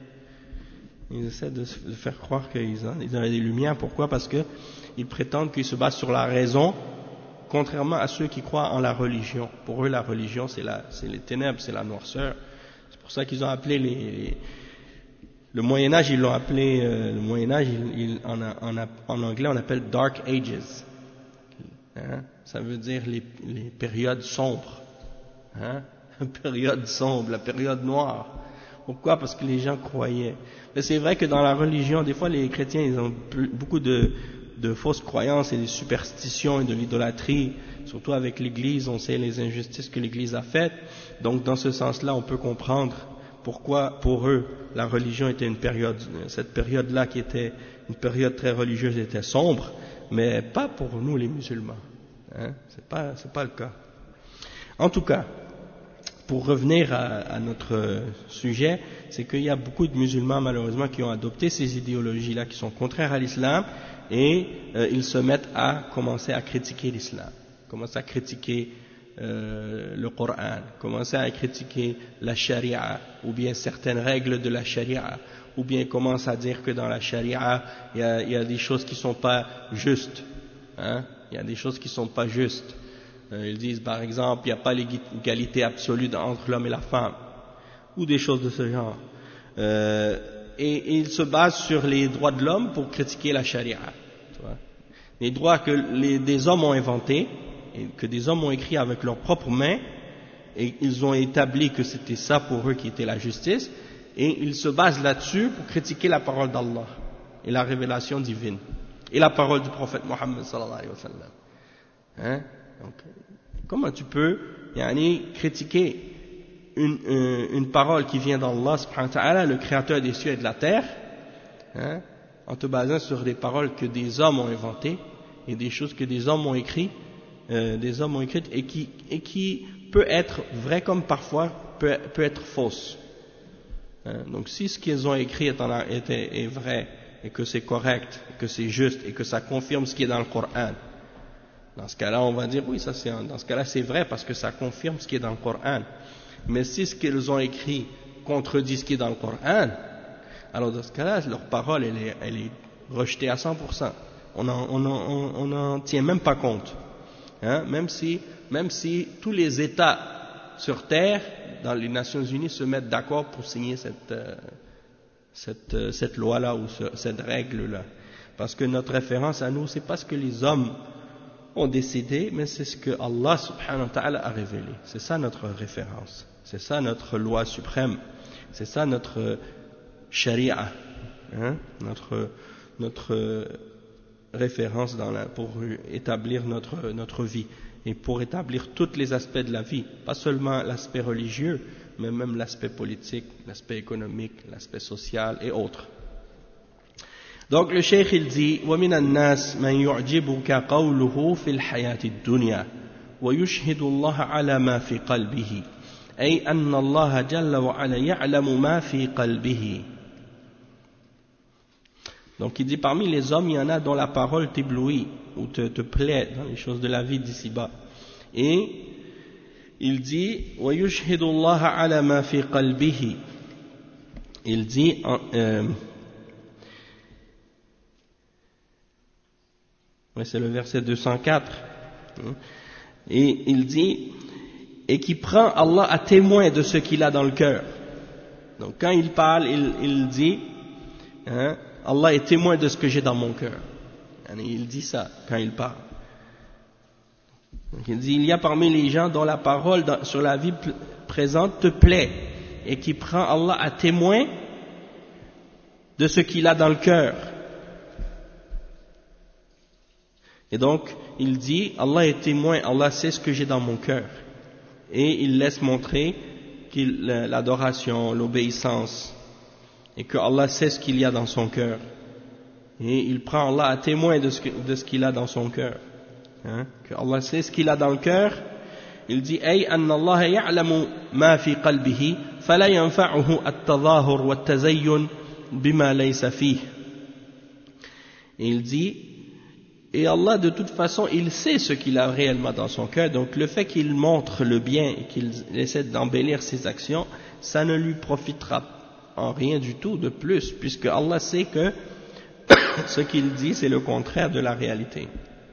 Ils essaient de faire croire qu'ils ont, ils ont des lumières. Pourquoi? Parce qu'ils prétendent qu'ils se basent sur la raison, contrairement à ceux qui croient en la religion. Pour eux, la religion, c'est, la, c'est les ténèbres, c'est la noirceur. C'est pour ça qu'ils ont appelé les... les le Moyen-Âge, ils l'ont appelé... Euh, le Moyen-Âge, il, il, en, en, en anglais, on appelle Dark Ages. Hein? Ça veut dire les, les périodes sombres. Hein? La période sombre, la période noire. Pourquoi? Parce que les gens croyaient. Mais c'est vrai que dans la religion, des fois, les chrétiens, ils ont beaucoup de, de fausses croyances et des superstitions et de l'idolâtrie. Surtout avec l'Église, on sait les injustices que l'Église a faites. Donc, dans ce sens-là, on peut comprendre pourquoi, pour eux, la religion était une période, cette période-là qui était une période très religieuse était sombre, mais pas pour nous, les musulmans. Hein? C'est pas, c'est pas le cas. En tout cas, pour revenir à, à notre sujet, c'est qu'il y a beaucoup de musulmans malheureusement qui ont adopté ces idéologies-là qui sont contraires à l'islam et euh, ils se mettent à commencer à critiquer l'islam, commencer à critiquer euh, le Coran, commencer à critiquer la charia ou bien certaines règles de la charia ou bien commencent à dire que dans la charia il y a, il y a des choses qui ne sont pas justes, hein? Il y a des choses qui ne sont pas justes. Ils disent par exemple il n'y a pas l'égalité absolue entre l'homme et la femme ou des choses de ce genre euh, et, et ils se basent sur les droits de l'homme pour critiquer la charia, tu vois. Les droits que les, des hommes ont inventés et que des hommes ont écrits avec leurs propres mains et ils ont établi que c'était ça pour eux qui était la justice et ils se basent là-dessus pour critiquer la parole d'Allah et la révélation divine et la parole du prophète Mohammed sallallahu alayhi wa sallam. Hein? Donc, comment tu peux yani, critiquer une, une, une parole qui vient d'Allah subhanahu wa ta'ala, le créateur des cieux et de la terre, hein, en te basant sur des paroles que des hommes ont inventées et des choses que des hommes ont écrites, euh, des hommes ont écrites et qui, et qui peut être vrai comme parfois peut, peut être fausse. Hein, donc si ce qu'ils ont écrit est, en, est, est vrai et que c'est correct, et que c'est juste et que ça confirme ce qui est dans le Coran, dans ce cas-là, on va dire, oui, ça c'est, dans ce cas-là, c'est vrai parce que ça confirme ce qui est dans le Coran. Mais si ce qu'ils ont écrit contredit ce qui est dans le Coran, alors dans ce cas-là, leur parole, elle est, elle est rejetée à cent pour cent. On n'en on en, on en tient même pas compte. Hein? Même si, même si tous les États sur Terre, dans les Nations Unies, se mettent d'accord pour signer cette, euh, cette, euh, cette loi-là ou ce, cette règle-là. Parce que notre référence à nous, c'est pas ce que les hommes ont décidé, mais c'est ce que Allah subhanahu wa ta'ala a révélé. C'est ça notre référence, c'est ça notre loi suprême, c'est ça notre sharia, hein? notre, notre référence dans la, pour établir notre, notre vie et pour établir tous les aspects de la vie, pas seulement l'aspect religieux, mais même l'aspect politique, l'aspect économique, l'aspect social et autres. Donc le cheikh il dit وَمِنَ النَّاسِ مَنْ يُعْجِبُكَ قَوْلُهُ فِي الْحَيَاةِ الدُّنْيَا وَيُشْهِدُ اللَّهَ عَلَى مَا فِي قَلْبِهِ أي أن الله جل وعلا يعلم ما في قلبه. Donc il dit parmi les hommes il y en a dont la parole t'éblouit ou te, te plaît dans les choses de la vie d'ici-bas. Et il dit وَيُشْهِدُ اللَّهَ عَلَى مَا فِي قَلْبِهِ. Il dit euh, oui, c'est le verset deux cent quatre. Et il dit, et qui prend Allah à témoin de ce qu'il a dans le cœur. Donc quand il parle, il, il dit, hein, Allah est témoin de ce que j'ai dans mon cœur. Il dit ça quand il parle. Donc il dit, il y a parmi les gens dont la parole dans, sur la vie présente te plaît et qui prend Allah à témoin de ce qu'il a dans le cœur. Et donc, il dit, Allah est témoin, Allah sait ce que j'ai dans mon cœur. Et il laisse montrer qu'il, l'adoration, l'obéissance, et que Allah sait ce qu'il y a dans son cœur. Et il prend Allah à témoin de ce, que, de ce qu'il a dans son cœur. Hein? Que Allah sait ce qu'il a dans le cœur. Il dit, ay anna Allah ya'lamu ma fi qalbihi, fala yanfa'uhu at-tadhahur wa at-tazayyun bima laysa fihi. Et il dit, et Allah, de toute façon, il sait ce qu'il a réellement dans son cœur. Donc, le fait qu'il montre le bien et qu'il essaie d'embellir ses actions, ça ne lui profitera en rien du tout de plus, puisque Allah sait que ce qu'il dit, c'est le contraire de la réalité.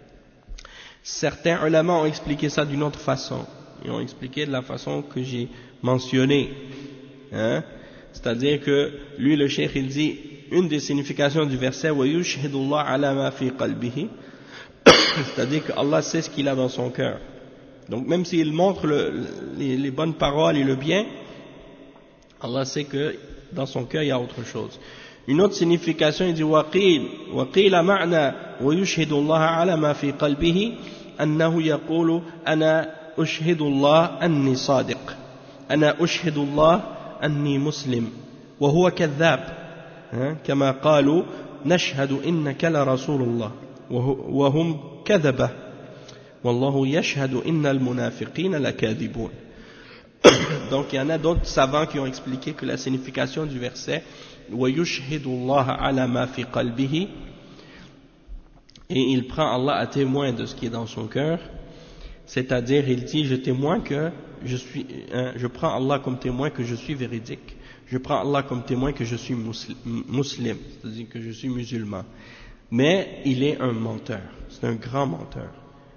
Certains ulama ont expliqué ça d'une autre façon. Ils ont expliqué de la façon que j'ai mentionnée. Hein? C'est-à-dire que, lui, le cheikh, il dit, une des significations du verset, وَيُشْهِدُ اللَّهَ عَلَى مَا فِي قَلْبِهِ, c'est-à-dire que Allah sait ce qu'il a dans son cœur. Donc même s'il montre le, les, les bonnes paroles et le bien, Allah sait que dans son cœur il y a autre chose. Une autre signification, il dit وَقِيلَ وَقِيلَ مَعْنَى وَيُشْهِدُ اللَّهَ عَلَى مَا فِي قَلْبِهِ أَنَّهُ يَقُولُ أَنَا أُشْهِدُ اللَّهَ أَنِّي صَادِقٌ أَنَا أُشْهِدُ اللَّهَ أَنِّي مُسْلِمٌ وَهُوَ كَذَّابٌ كما قالوا نشهد إنك لرسول الله وهم كذبة والله يشهد إن المنافقين لكاذبون. Donc il y en a d'autres savants qui ont expliqué que la signification du verset وَيُشْهِدُ اللَّهَ عَلَى مَا فِي قَلْبِهِ, et il prend Allah à témoin de ce qui est dans son cœur, c'est-à-dire il dit je témoigne que je suis, hein, je prends Allah comme témoin que je suis véridique. Je prends Allah comme témoin que je suis musulman, c'est-à-dire que je suis musulman. Mais il est un menteur, c'est un grand menteur.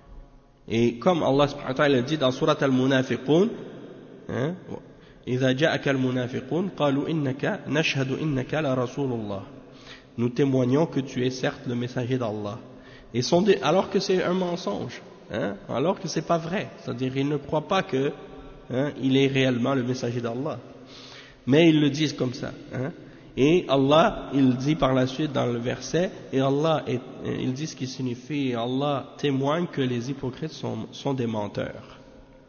Et comme Allah subhanahu wa ta'ala dit dans Surat al-Munafiqun, hein, إِذَا جَاءَكَ الْمُنَافِقُونَ قَالُوا إِنَّكَ نَشْهَدُ إِنَّكَ لَرَسُولُ اللَّهِ. Nous témoignons que tu es certes le messager d'Allah. Et sont des, alors que c'est un mensonge, hein, alors que c'est pas vrai, c'est-à-dire ils ne croient pas que hein, il est réellement le messager d'Allah. Mais ils le disent comme ça. Hein. Et Allah, il dit par la suite dans le verset, et Allah, est, il dit ce qui signifie, Allah témoigne que les hypocrites sont, sont des menteurs.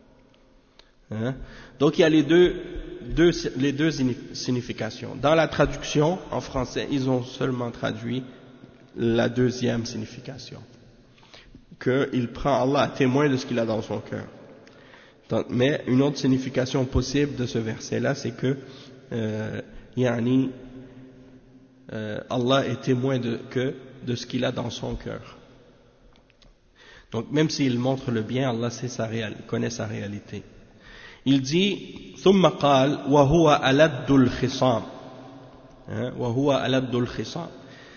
Hein. Donc il y a les deux, deux, les deux significations. Dans la traduction en français, ils ont seulement traduit la deuxième signification, qu'il prend Allah à témoin de ce qu'il a dans son cœur. Mais une autre signification possible de ce verset-là, c'est que euh, yani, euh, Allah est témoin de, que, de ce qu'il a dans son cœur. Donc même s'il montre le bien, Allah sait sa réal, connaît sa réalité. Il dit ثم قال وهو ألد الخصام وهو ألد الخصام.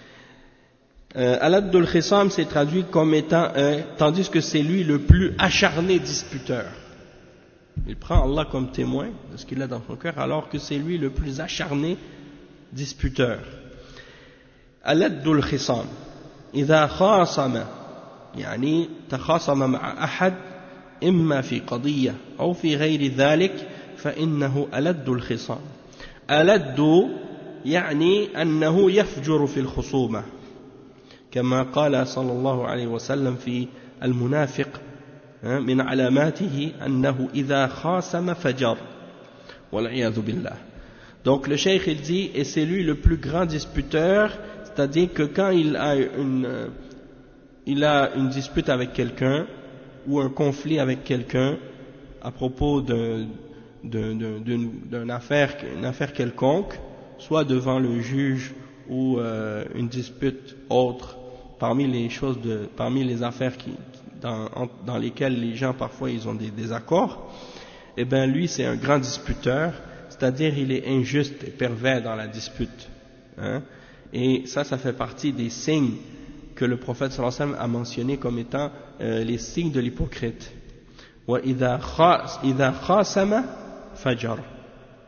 ألد الخصام c'est traduit comme étant euh, tandis que c'est lui le plus acharné disputeur. Il prend Allah comme témoin de ce qu'il a dans son cœur, alors que c'est lui le plus acharné disputeur. ألد الخصام إذا خاصم يعني تخاصم مع أحد إما في قضية أو في غير ذلك فإنه ألد الخصام. ألد يعني أنه يفجر في الخصومة كما قال صلى الله عليه وسلم في المنافق من علاماته أنه إذا خاصم فجر والعياذ بالله. Donc le cheikh il dit, et c'est lui le plus grand disputeur, c'est-à-dire que quand il a une, il a une dispute avec quelqu'un ou un conflit avec quelqu'un à propos de, de, de, d'une, d'une affaire, une affaire quelconque, soit devant le juge ou euh, une dispute autre, parmi les choses de, parmi les affaires qui, dans, dans lesquelles les gens parfois ils ont des désaccords, eh bien lui c'est un grand disputeur, c'est-à-dire il est injuste et pervers dans la dispute. Hein? Et ça, ça fait partie des signes que le prophète sallallahu alayhi wa sallam a mentionné comme étant euh, les signes de l'hypocrite. وَإِذَا خَاسَمَ فَجَرَ.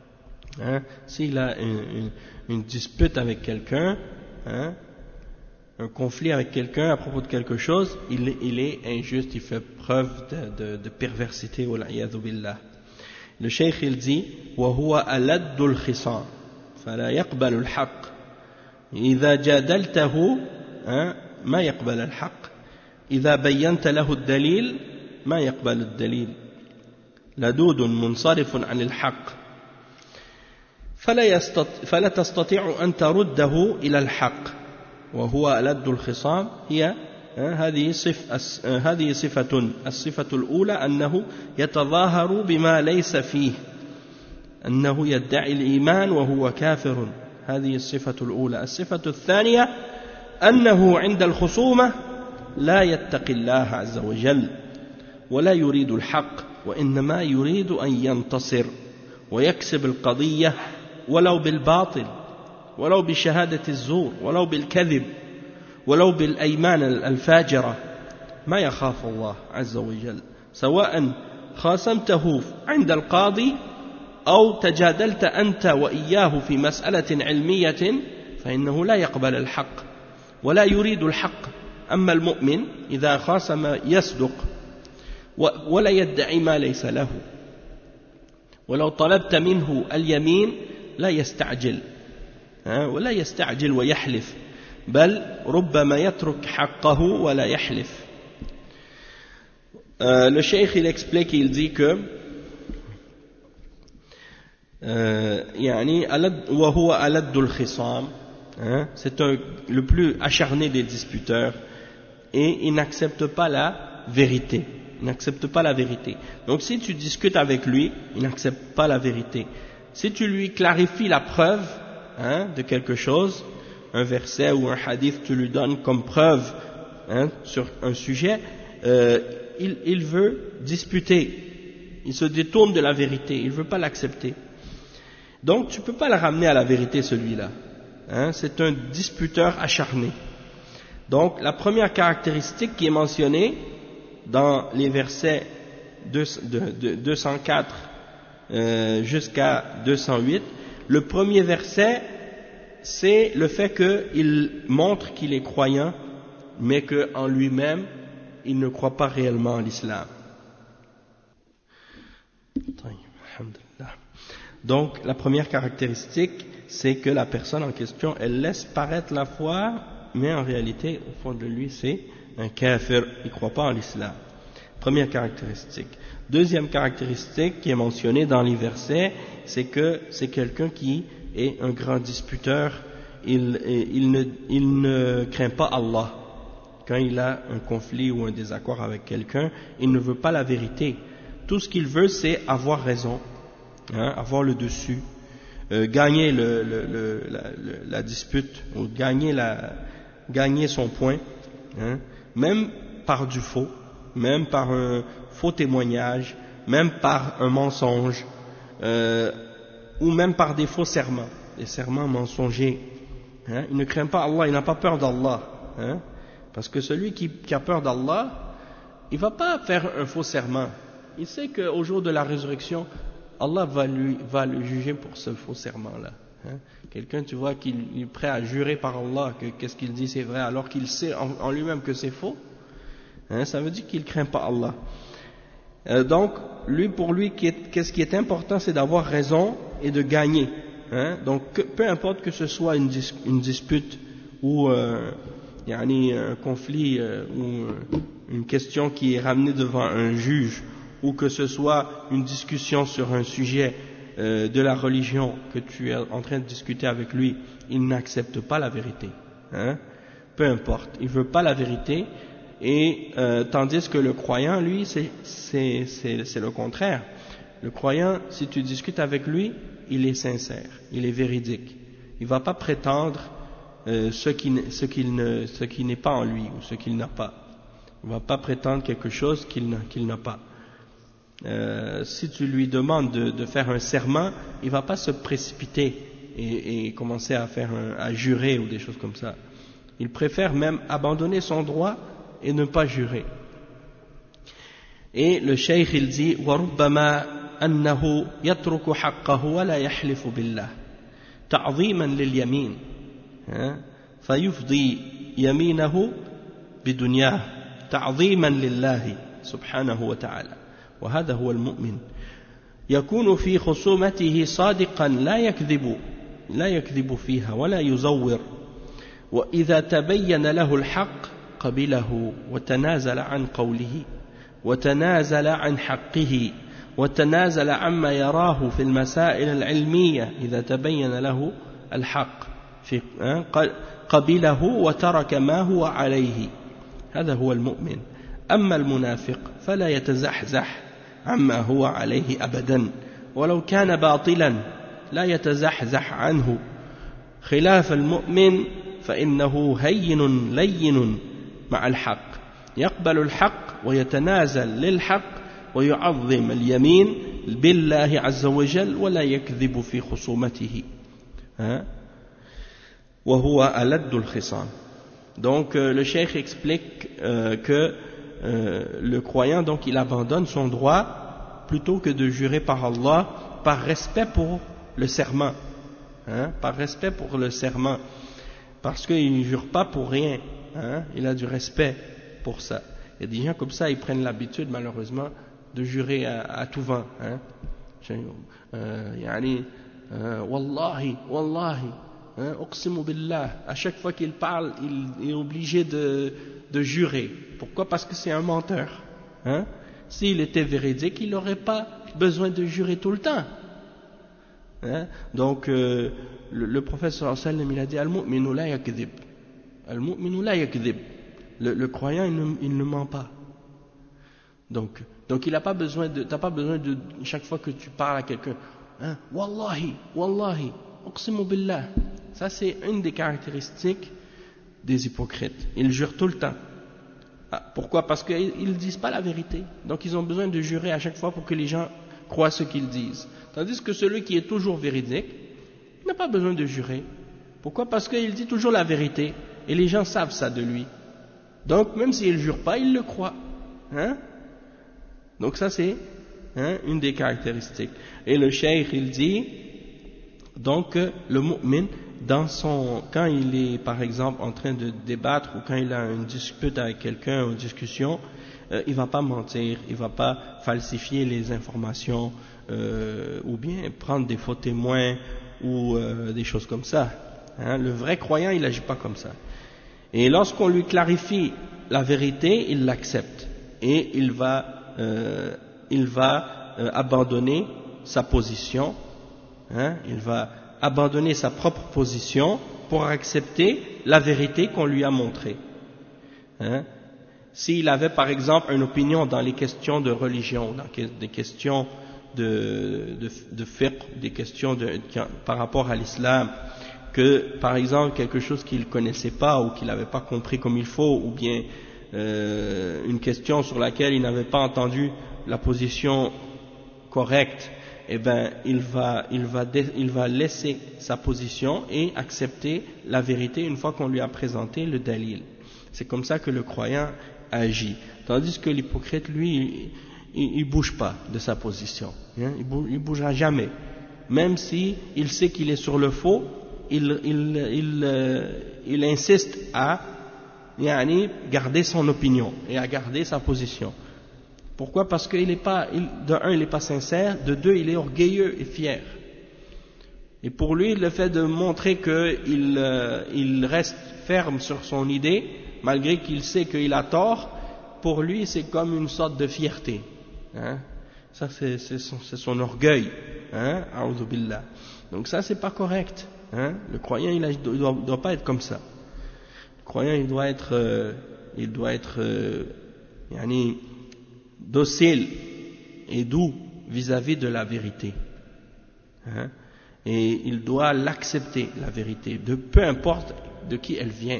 Hein? S'il a une, une, une dispute avec quelqu'un, hein, un conflit avec quelqu'un à propos de quelque chose, il, il est injuste, il fait preuve de, de, de perversité. Wal-iyadhu billah. Le cheikh il dit وهو ألد الخصام فلا يقبل الحق إذا جادلته ما يقبل الحق إذا بينت له الدليل ما يقبل الدليل لدود منصرف عن الحق فلا, يستط... فلا تستطيع أن ترده إلى الحق وهو ألد الخصام هي هذه صف هذه صفة الصفة الأولى أنه يتظاهر بما ليس فيه أنه يدعي الإيمان وهو كافر هذه الصفة الأولى. الصفة الثانية أنه عند الخصومة لا يتقي الله عز وجل ولا يريد الحق وإنما يريد أن ينتصر ويكسب القضية ولو بالباطل ولو بشهادة الزور ولو بالكذب ولو بالأيمان الفاجرة ما يخاف الله عز وجل سواء خاصمته عند القاضي أو تجادلت أنت وإياه في مسألة علمية فإنه لا يقبل الحق ولا يريد الحق. أما المؤمن إذا خاصم يصدق ولا يدعي ما ليس له ولو طلبت منه اليمين لا يستعجل ولا يستعجل ويحلف بل ربما يترك حقه ولا يحلف. euh, le cheikh il explique, il dit que euh, يعني وهو ألد الخصام c'est un, le plus acharné des disputeurs et il n'accepte pas la vérité. Il n'accepte pas la vérité. Donc si tu discutes avec lui, il n'accepte pas la vérité. Si tu lui clarifies la preuve hein, de quelque chose, un verset ou un hadith, tu lui donnes comme preuve hein, sur un sujet, euh, il, il veut disputer. Il se détourne de la vérité. Il ne veut pas l'accepter. Donc tu ne peux pas le ramener à la vérité celui-là. Hein, c'est un disputeur acharné. Donc la première caractéristique qui est mentionnée dans les versets deux, de, de, deux cent quatre euh, jusqu'à deux cent huit, le premier verset c'est le fait qu'il montre qu'il est croyant mais qu'en lui-même il ne croit pas réellement en l'islam. Donc la première caractéristique c'est que la personne en question elle laisse paraître la foi mais en réalité au fond de lui c'est un kafir, il ne croit pas en l'islam. Première caractéristique. Deuxième caractéristique qui est mentionnée dans les versets, c'est que c'est quelqu'un qui est un grand disputeur, il, il, ne, il ne craint pas Allah. Quand il a un conflit ou un désaccord avec quelqu'un, il ne veut pas la vérité. Tout ce qu'il veut, c'est avoir raison, hein, avoir le dessus, euh, gagner le, le, le, la, le, la dispute, ou gagner, la, gagner son point, hein, même par du faux, même par un faux témoignage, même par un mensonge, euh, ou même par des faux serments, des serments mensongers. Hein. Il ne craint pas Allah, il n'a pas peur d'Allah. Hein. Parce que celui qui, qui a peur d'Allah, il ne va pas faire un faux serment. Il sait qu'au jour de la résurrection, Allah va, lui, va le juger pour ce faux serment-là. Hein. Quelqu'un, tu vois, qui est prêt à jurer par Allah que qu'est-ce qu'il dit c'est vrai, alors qu'il sait en, en lui-même que c'est faux, hein, ça veut dire qu'il ne craint pas Allah. Euh, donc, lui, pour lui, qu'est-ce qui est important, c'est d'avoir raison et de gagner. Hein. Donc, que, peu importe que ce soit une, dis, une dispute ou euh, yani, un conflit euh, ou euh, une question qui est ramenée devant un juge, ou que ce soit une discussion sur un sujet euh, de la religion que tu es en train de discuter avec lui, il n'accepte pas la vérité. Hein. Peu importe, il ne veut pas la vérité. Et euh, tandis que le croyant, lui, c'est, c'est, c'est, c'est le contraire. Le croyant, si tu discutes avec lui, il est sincère, il est véridique. Il ne va pas prétendre euh, ce, qui, ce, qu'il ne, ce qui n'est pas en lui ou ce qu'il n'a pas. Il ne va pas prétendre quelque chose qu'il n'a, qu'il n'a pas. Euh, si tu lui demandes de, de faire un serment, il ne va pas se précipiter et, et commencer à, faire un, à jurer ou des choses comme ça. Il préfère même abandonner son droit et ne pas jurer. Et le cheikh il dit وَرُبَّمَا أَنَّهُ يَتْرُكُ حَقَّهُ وَلَا يَحْلِفُ بِاللَّهِ تَعْظِيمًا لِلْيَمِينِ فَيُفْضِي يمينه بدنياه تعظيما لله سبحانه وتعالى وهذا هو المؤمن يكون في خصومته صادقا لا يكذب لا يكذب فيها ولا يزور وإذا تبين له الحق قبله وتنازل عن قوله وتنازل عن حقه وتنازل عما يراه في المسائل العلمية إذا تبين له الحق في قبله وترك ما هو عليه هذا هو المؤمن أما المنافق فلا يتزحزح عما هو عليه أبدا ولو كان باطلا لا يتزحزح عنه خلاف المؤمن فإنه هين لين مع الحق يقبل الحق ويتنازل للحق ويعظم اليمين بالله عز وجل ولا يكذب في خصومته وهو ألد الخصام. Donc euh, le cheikh explique euh, que euh, le croyant donc il abandonne son droit plutôt que de jurer par Allah par respect pour le serment hein, par respect pour le serment parce qu'il ne jure pas pour rien hein, il a du respect pour ça. Il y a des gens comme ça ils prennent l'habitude malheureusement de jurer à, à tout vent hein. euh, yani euh, wallahi wallahi hein, uqsimu billah à chaque fois qu'il parle il est obligé de, de jurer. Pourquoi? Parce que c'est un menteur hein. S'il était véridique il n'aurait pas besoin de jurer tout le temps hein. Donc euh, le, le prophète sallallahu alayhi wa sallam il a dit al-mu'minu la yakdhib al-mu'minu la yakdhib le, le croyant il ne, il ne ment pas. Donc, donc il n'a pas besoin de, t'as pas besoin de chaque fois que tu parles à quelqu'un, hein, wallahi, wallahi, uqsimu billah. Ça c'est une des caractéristiques des hypocrites. Ils jurent tout le temps. Ah, pourquoi? Parce qu'ils ne disent pas la vérité. Donc ils ont besoin de jurer à chaque fois pour que les gens croient ce qu'ils disent. Tandis que celui qui est toujours véridique n'a pas besoin de jurer. Pourquoi? Parce qu'il dit toujours la vérité et les gens savent ça de lui. Donc même s'il ne jure pas, ils le croient. Hein? Donc ça c'est hein, une des caractéristiques. Et le cheikh il dit donc le mu'min dans son quand il est par exemple en train de débattre ou quand il a une dispute avec quelqu'un ou une discussion, euh, il va pas mentir, il va pas falsifier les informations euh, ou bien prendre des faux témoins ou euh, des choses comme ça. Hein. Le vrai croyant il agit pas comme ça. Et lorsqu'on lui clarifie la vérité, il l'accepte et il va Euh, il va euh, abandonner sa position, hein, il va abandonner sa propre position pour accepter la vérité qu'on lui a montrée. Hein. S'il avait par exemple une opinion dans les questions de religion, dans des questions de, de, de fiqh, des questions de, par rapport à l'islam, que par exemple quelque chose qu'il ne connaissait pas ou qu'il n'avait pas compris comme il faut, ou bien Euh, une question sur laquelle il n'avait pas entendu la position correcte, eh ben il va, il va, il va laisser sa position et accepter la vérité une fois qu'on lui a présenté le dalil. C'est comme ça que le croyant agit. Tandis que l'hypocrite, lui, il, il bouge pas de sa position. Hein, il, bouge, il bougera jamais. Même si il sait qu'il est sur le faux, il, il, il, euh, il insiste à Yani, garder son opinion et à garder sa position. Pourquoi? Parce qu'il est pas, il, de un, il n'est pas sincère, de deux, il est orgueilleux et fier. Et pour lui, le fait de montrer qu'il euh, il reste ferme sur son idée, malgré qu'il sait qu'il a tort, pour lui, c'est comme une sorte de fierté. Hein? Ça, c'est, c'est, son, c'est son orgueil. Hein? A'udhu billah. Donc ça, c'est pas correct. Hein? Le croyant, il ne doit, doit pas être comme ça. Le croyant, il doit être, euh, il doit être euh, yani, docile et doux vis-à-vis de la vérité. Hein? Et il doit l'accepter, la vérité, de peu importe de qui elle vient.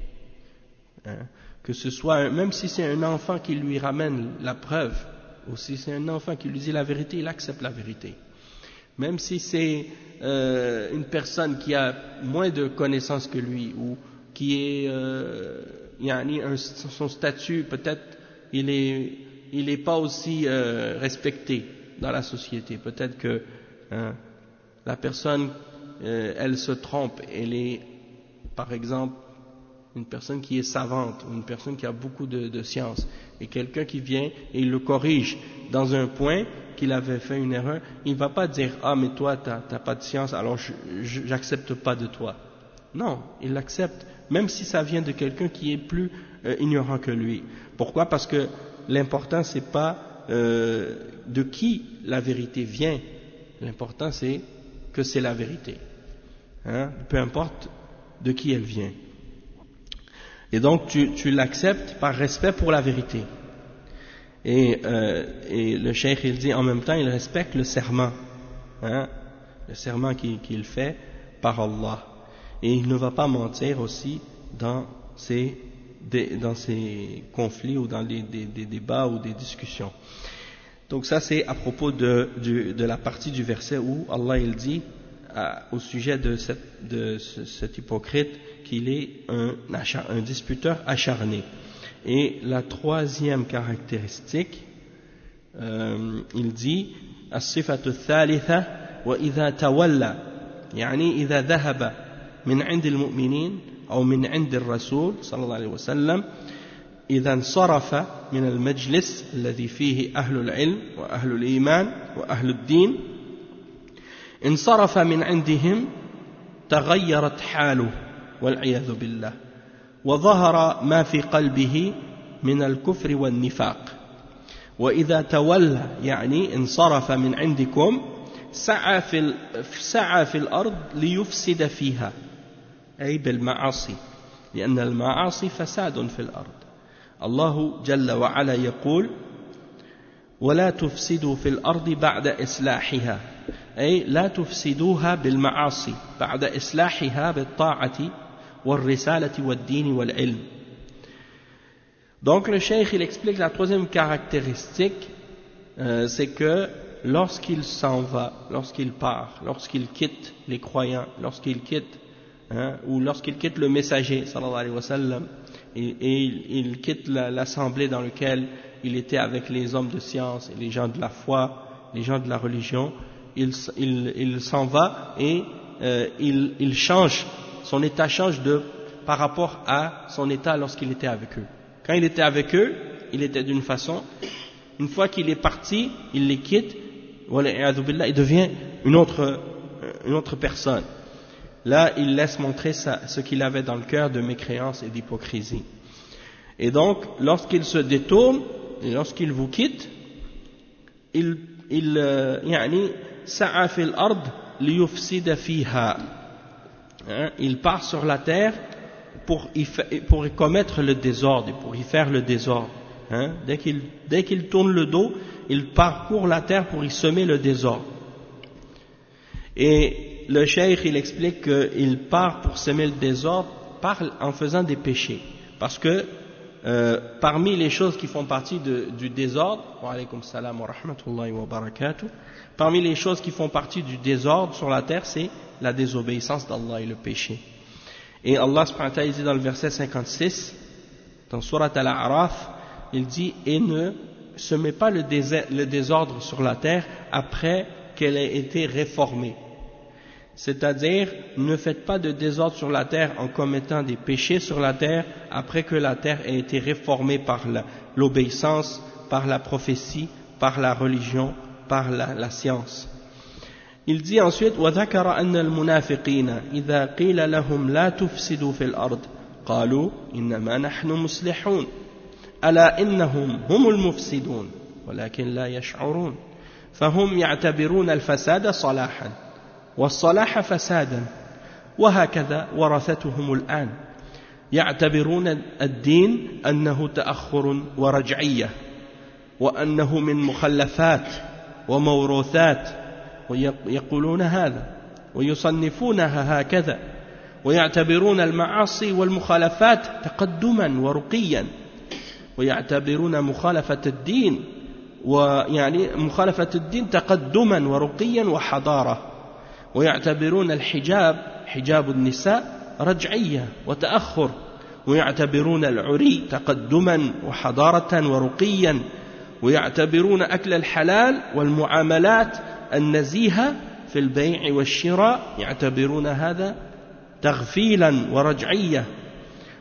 Hein? Que ce soit, même si c'est un enfant qui lui ramène la preuve, ou si c'est un enfant qui lui dit la vérité, il accepte la vérité. Même si c'est euh, une personne qui a moins de connaissances que lui, ou qui est, euh, yani un, son statut, peut-être, il est, il est pas aussi euh, respecté dans la société. Peut-être que hein, la personne, euh, elle se trompe, elle est, par exemple, une personne qui est savante, ou une personne qui a beaucoup de, de science, et quelqu'un qui vient et il le corrige dans un point qu'il avait fait une erreur, il ne va pas dire « Ah, mais toi, tu n'as pas de science, alors je n'accepte pas de toi ». Non, il l'accepte, même si ça vient de quelqu'un qui est plus euh, ignorant que lui. Pourquoi? Parce que l'important, ce n'est pas euh, de qui la vérité vient, l'important, c'est que c'est la vérité. Hein? Peu importe de qui elle vient. Et donc tu, tu l'acceptes par respect pour la vérité. Et, euh, et le cheikh il dit en même temps il respecte le serment, hein, le serment qu'il, qu'il fait par Allah. Et il ne va pas mentir aussi dans ses, dans ses conflits ou dans des, des, des débats ou des discussions. Donc ça c'est à propos de, de, de la partie du verset où Allah il dit à, au sujet de, cette, de ce, cet hypocrite qu'il est un, un disputeur acharné. Et la troisième caractéristique, euh, il dit الصفة الثالثة وإذا تولى يعني إذا ذهب من عند المؤمنين أو من عند الرسول صلى الله عليه وسلم إذا انصرف من المجلس الذي فيه أهل العلم وأهل الإيمان وأهل الدين انصرف من عندهم تغيرت حاله والعياذ بالله وظهر ما في قلبه من الكفر والنفاق وإذا تولى يعني انصرف من عندكم سعى في, سعى في الأرض ليفسد فيها أي بالمعاصي لأن المعاصي فساد في الأرض الله جل وعلا يقول ولا تفسدوا في الأرض بعد إصلاحها أي لا تفسدوها بالمعاصي بعد إصلاحها بالطاعة والرسالة والدين والعلم. Donc le cheikh il explique la troisième caractéristique, euh, c'est que lorsqu'il s'en va, lorsqu'il part, lorsqu'il quitte les croyants, lorsqu'il quitte hein, ou lorsqu'il quitte le messager sallallahu alayhi wa sallam et, et il, il quitte la, l'assemblée dans laquelle il était avec les hommes de science et les gens de la foi, les gens de la religion, il, il, il s'en va et euh, il, il change, son état change de, par rapport à son état lorsqu'il était avec eux. Quand il était avec eux, il était d'une façon, une fois qu'il est parti, il les quitte, il devient une autre, une autre personne. Là, il laisse montrer sa, ce qu'il avait dans le cœur de mécréance et d'hypocrisie. Et donc, lorsqu'il se détourne, et lorsqu'il vous quitte, il, il, euh, yani, sa'a fil ard liyufsida fiha. Il part sur la terre pour y, fa, pour y commettre le désordre, pour y faire le désordre. Hein? Dès qu'il, dès qu'il tourne le dos, il parcourt la terre pour y semer le désordre. Et le cheikh, il explique qu'il part pour semer le désordre par, en faisant des péchés. Parce que euh, parmi les choses qui font partie de, du désordre, wa alaykum salam wa rahmatullahi wa barakatuh, parmi les choses qui font partie du désordre sur la terre, c'est la désobéissance d'Allah et le péché. Et Allah subhanahu wa ta'ala dit dans le verset cinquante-six, dans Surat Al-A'raf, il dit « Et ne semez pas le, désert, le désordre sur la terre après qu'elle ait été réformée. » C'est-à-dire, ne faites pas de désordre sur la terre en commettant des péchés sur la terre après que la terre ait été réformée par la, l'obéissance, par la prophétie, par la religion, par la, la science. Il dit ensuite وذكر أن المنافقين إذا قيل لهم لا تفسدوا في الأرض قالوا إنما نحن مصلحون ألا إنهم هم المفسدون ولكن لا يشعرون فهم يعتبرون الفساد صلاحا والصلاح فسادا وهكذا ورثتهم الآن يعتبرون الدين أنه تأخر ورجعية وأنه من مخلفات وموروثات ويقولون هذا ويصنفونها هكذا ويعتبرون المعاصي والمخالفات تقدما ورقيا ويعتبرون مخالفة الدين ويعني مخالفة الدين تقدما ورقيا وحضارة ويعتبرون الحجاب حجاب النساء رجعية وتأخر ويعتبرون العري تقدما وحضارة ورقيا ويعتبرون أكل الحلال والمعاملات النزيهة في البيع والشراء يعتبرون هذا تغفيلا ورجعية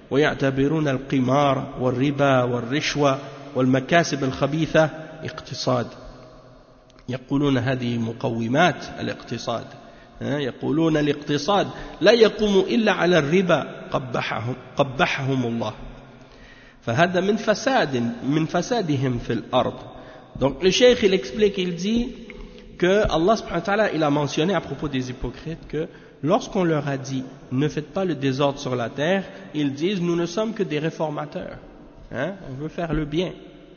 ويعتبرون القمار والربا والرشوة والمكاسب الخبيثة اقتصاد. يقولون هذه مقومات الاقتصاد. يقولون الاقتصاد لا يقوم إلا على الربا قبحهم, قبحهم الله. فهذا من فساد من فسادهم في الأرض. Donc le cheikh il explique, il dit que Allah subhanahu wa ta'ala il a mentionné à propos des hypocrites que lorsqu'on leur a dit ne faites pas le désordre sur la terre, ils disent nous ne sommes que des réformateurs, hein? On veut faire le bien.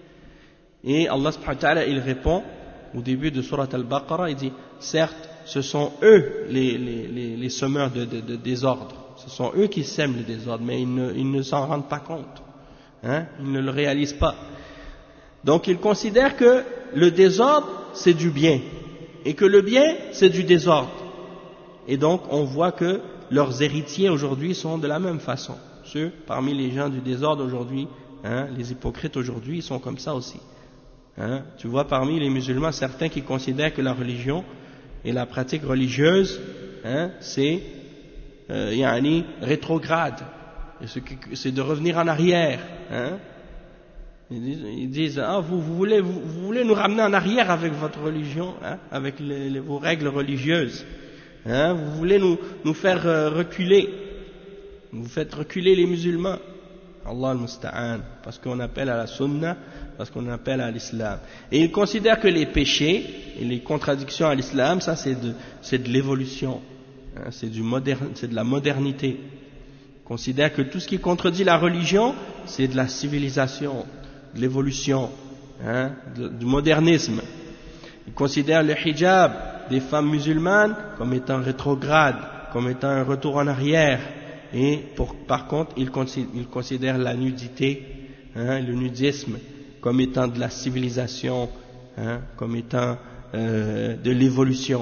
Et Allah subhanahu wa ta'ala il répond au début de Surat Al-Baqarah, il dit certes ce sont eux les, les, les, les semeurs de, de, de désordre, ce sont eux qui sèment le désordre, mais ils ne, ils ne s'en rendent pas compte, hein? Ils ne le réalisent pas. Donc ils considèrent que le désordre c'est du bien et que le bien c'est du désordre. Et donc on voit que leurs héritiers aujourd'hui sont de la même façon. Ceux parmi les gens du désordre aujourd'hui, hein, les hypocrites aujourd'hui, ils sont comme ça aussi. Hein? Tu vois parmi les musulmans certains qui considèrent que la religion et la pratique religieuse, hein, c'est euh, yani, rétrograde, c'est de revenir en arrière. Hein? Ils disent, ils disent ah, vous, vous, voulez, vous, vous voulez nous ramener en arrière avec votre religion, hein, avec les, les, vos règles religieuses. Hein, vous voulez nous, nous faire euh, reculer, vous faites reculer les musulmans. Allah al-Musta'an, parce qu'on appelle à la sunna, parce qu'on appelle à l'islam. Et ils considèrent que les péchés et les contradictions à l'islam, ça c'est de, c'est de l'évolution, hein, c'est, du moderne, c'est de la modernité. Ils considèrent que tout ce qui contredit la religion, c'est de la civilisation, de l'évolution, hein, de, du modernisme. Ils considèrent le hijab des femmes musulmanes comme étant rétrograde, comme étant un retour en arrière. Et pour, par contre, ils considèrent la nudité, hein, le nudisme, comme étant de la civilisation, hein, comme étant euh, de l'évolution,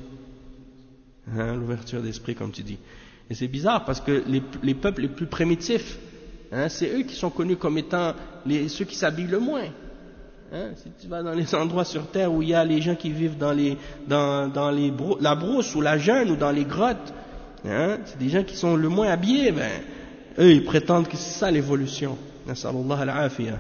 hein, l'ouverture d'esprit, comme tu dis. Et c'est bizarre parce que les, les peuples les plus primitifs, hein, c'est eux qui sont connus comme étant les, ceux qui s'habillent le moins. Hein, si tu vas dans les endroits sur terre où il y a les gens qui vivent dans, les, dans, dans les brou- la brousse ou la jungle ou dans les grottes, hein, c'est des gens qui sont le moins habillés, ben, eux ils prétendent que c'est ça l'évolution. Nasallallahu al-afiyah.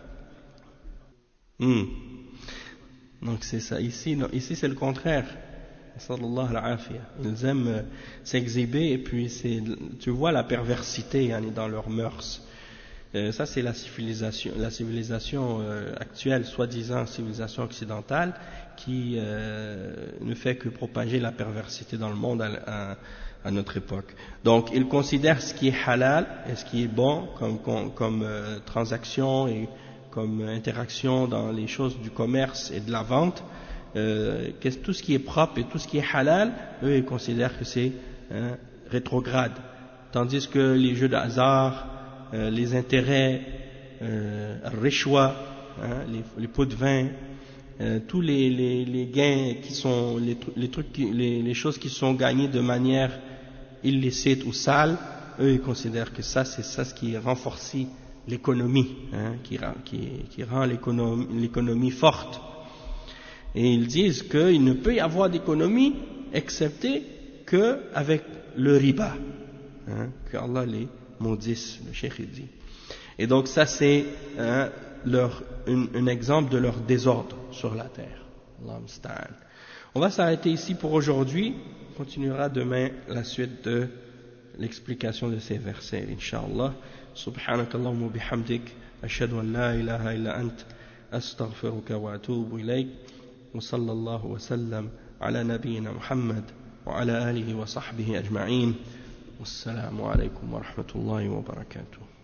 Hmm. Donc c'est ça, ici, non, ici c'est le contraire. Nasallallahu al-afiyah. Ils aiment euh, s'exhiber et puis c'est, tu vois la perversité yani, dans leurs mœurs. Euh, ça c'est la civilisation, la civilisation euh, actuelle, soi-disant civilisation occidentale, qui euh, ne fait que propager la perversité dans le monde à, à, à notre époque. Donc ils considèrent ce qui est halal et ce qui est bon comme, comme, comme euh, transaction et comme interaction dans les choses du commerce et de la vente. Euh, tout ce qui est propre et tout ce qui est halal, eux ils considèrent que c'est hein, rétrograde. Tandis que les jeux de hasard, Euh, les intérêts, euh, rishwa, hein, les, les pots de vin, euh, tous les, les, les gains qui sont, les, les trucs, qui, les, les choses qui sont gagnées de manière illicite ou sale, eux ils considèrent que ça c'est ça ce qui renforce l'économie, hein, qui, qui, qui rend l'économie, l'économie forte. Et ils disent qu'il ne peut y avoir d'économie excepté qu'avec le riba, hein, que Allah les maudissent, le cheikh dit. Et donc ça c'est hein, leur, un, un exemple de leur désordre sur la terre. On va s'arrêter ici pour aujourd'hui. On continuera demain la suite de l'explication de ces versets, Inch'Allah. Subhanakallahumma bihamdik, ashhadu an la ilaha illa ant, astaghfiruka wa atubu ilayk, wa sallallahu wa sallam ala nabiyyina Muhammad wa ala alihi wa sahbihi ajma'in. والسلام عليكم ورحمة الله وبركاته.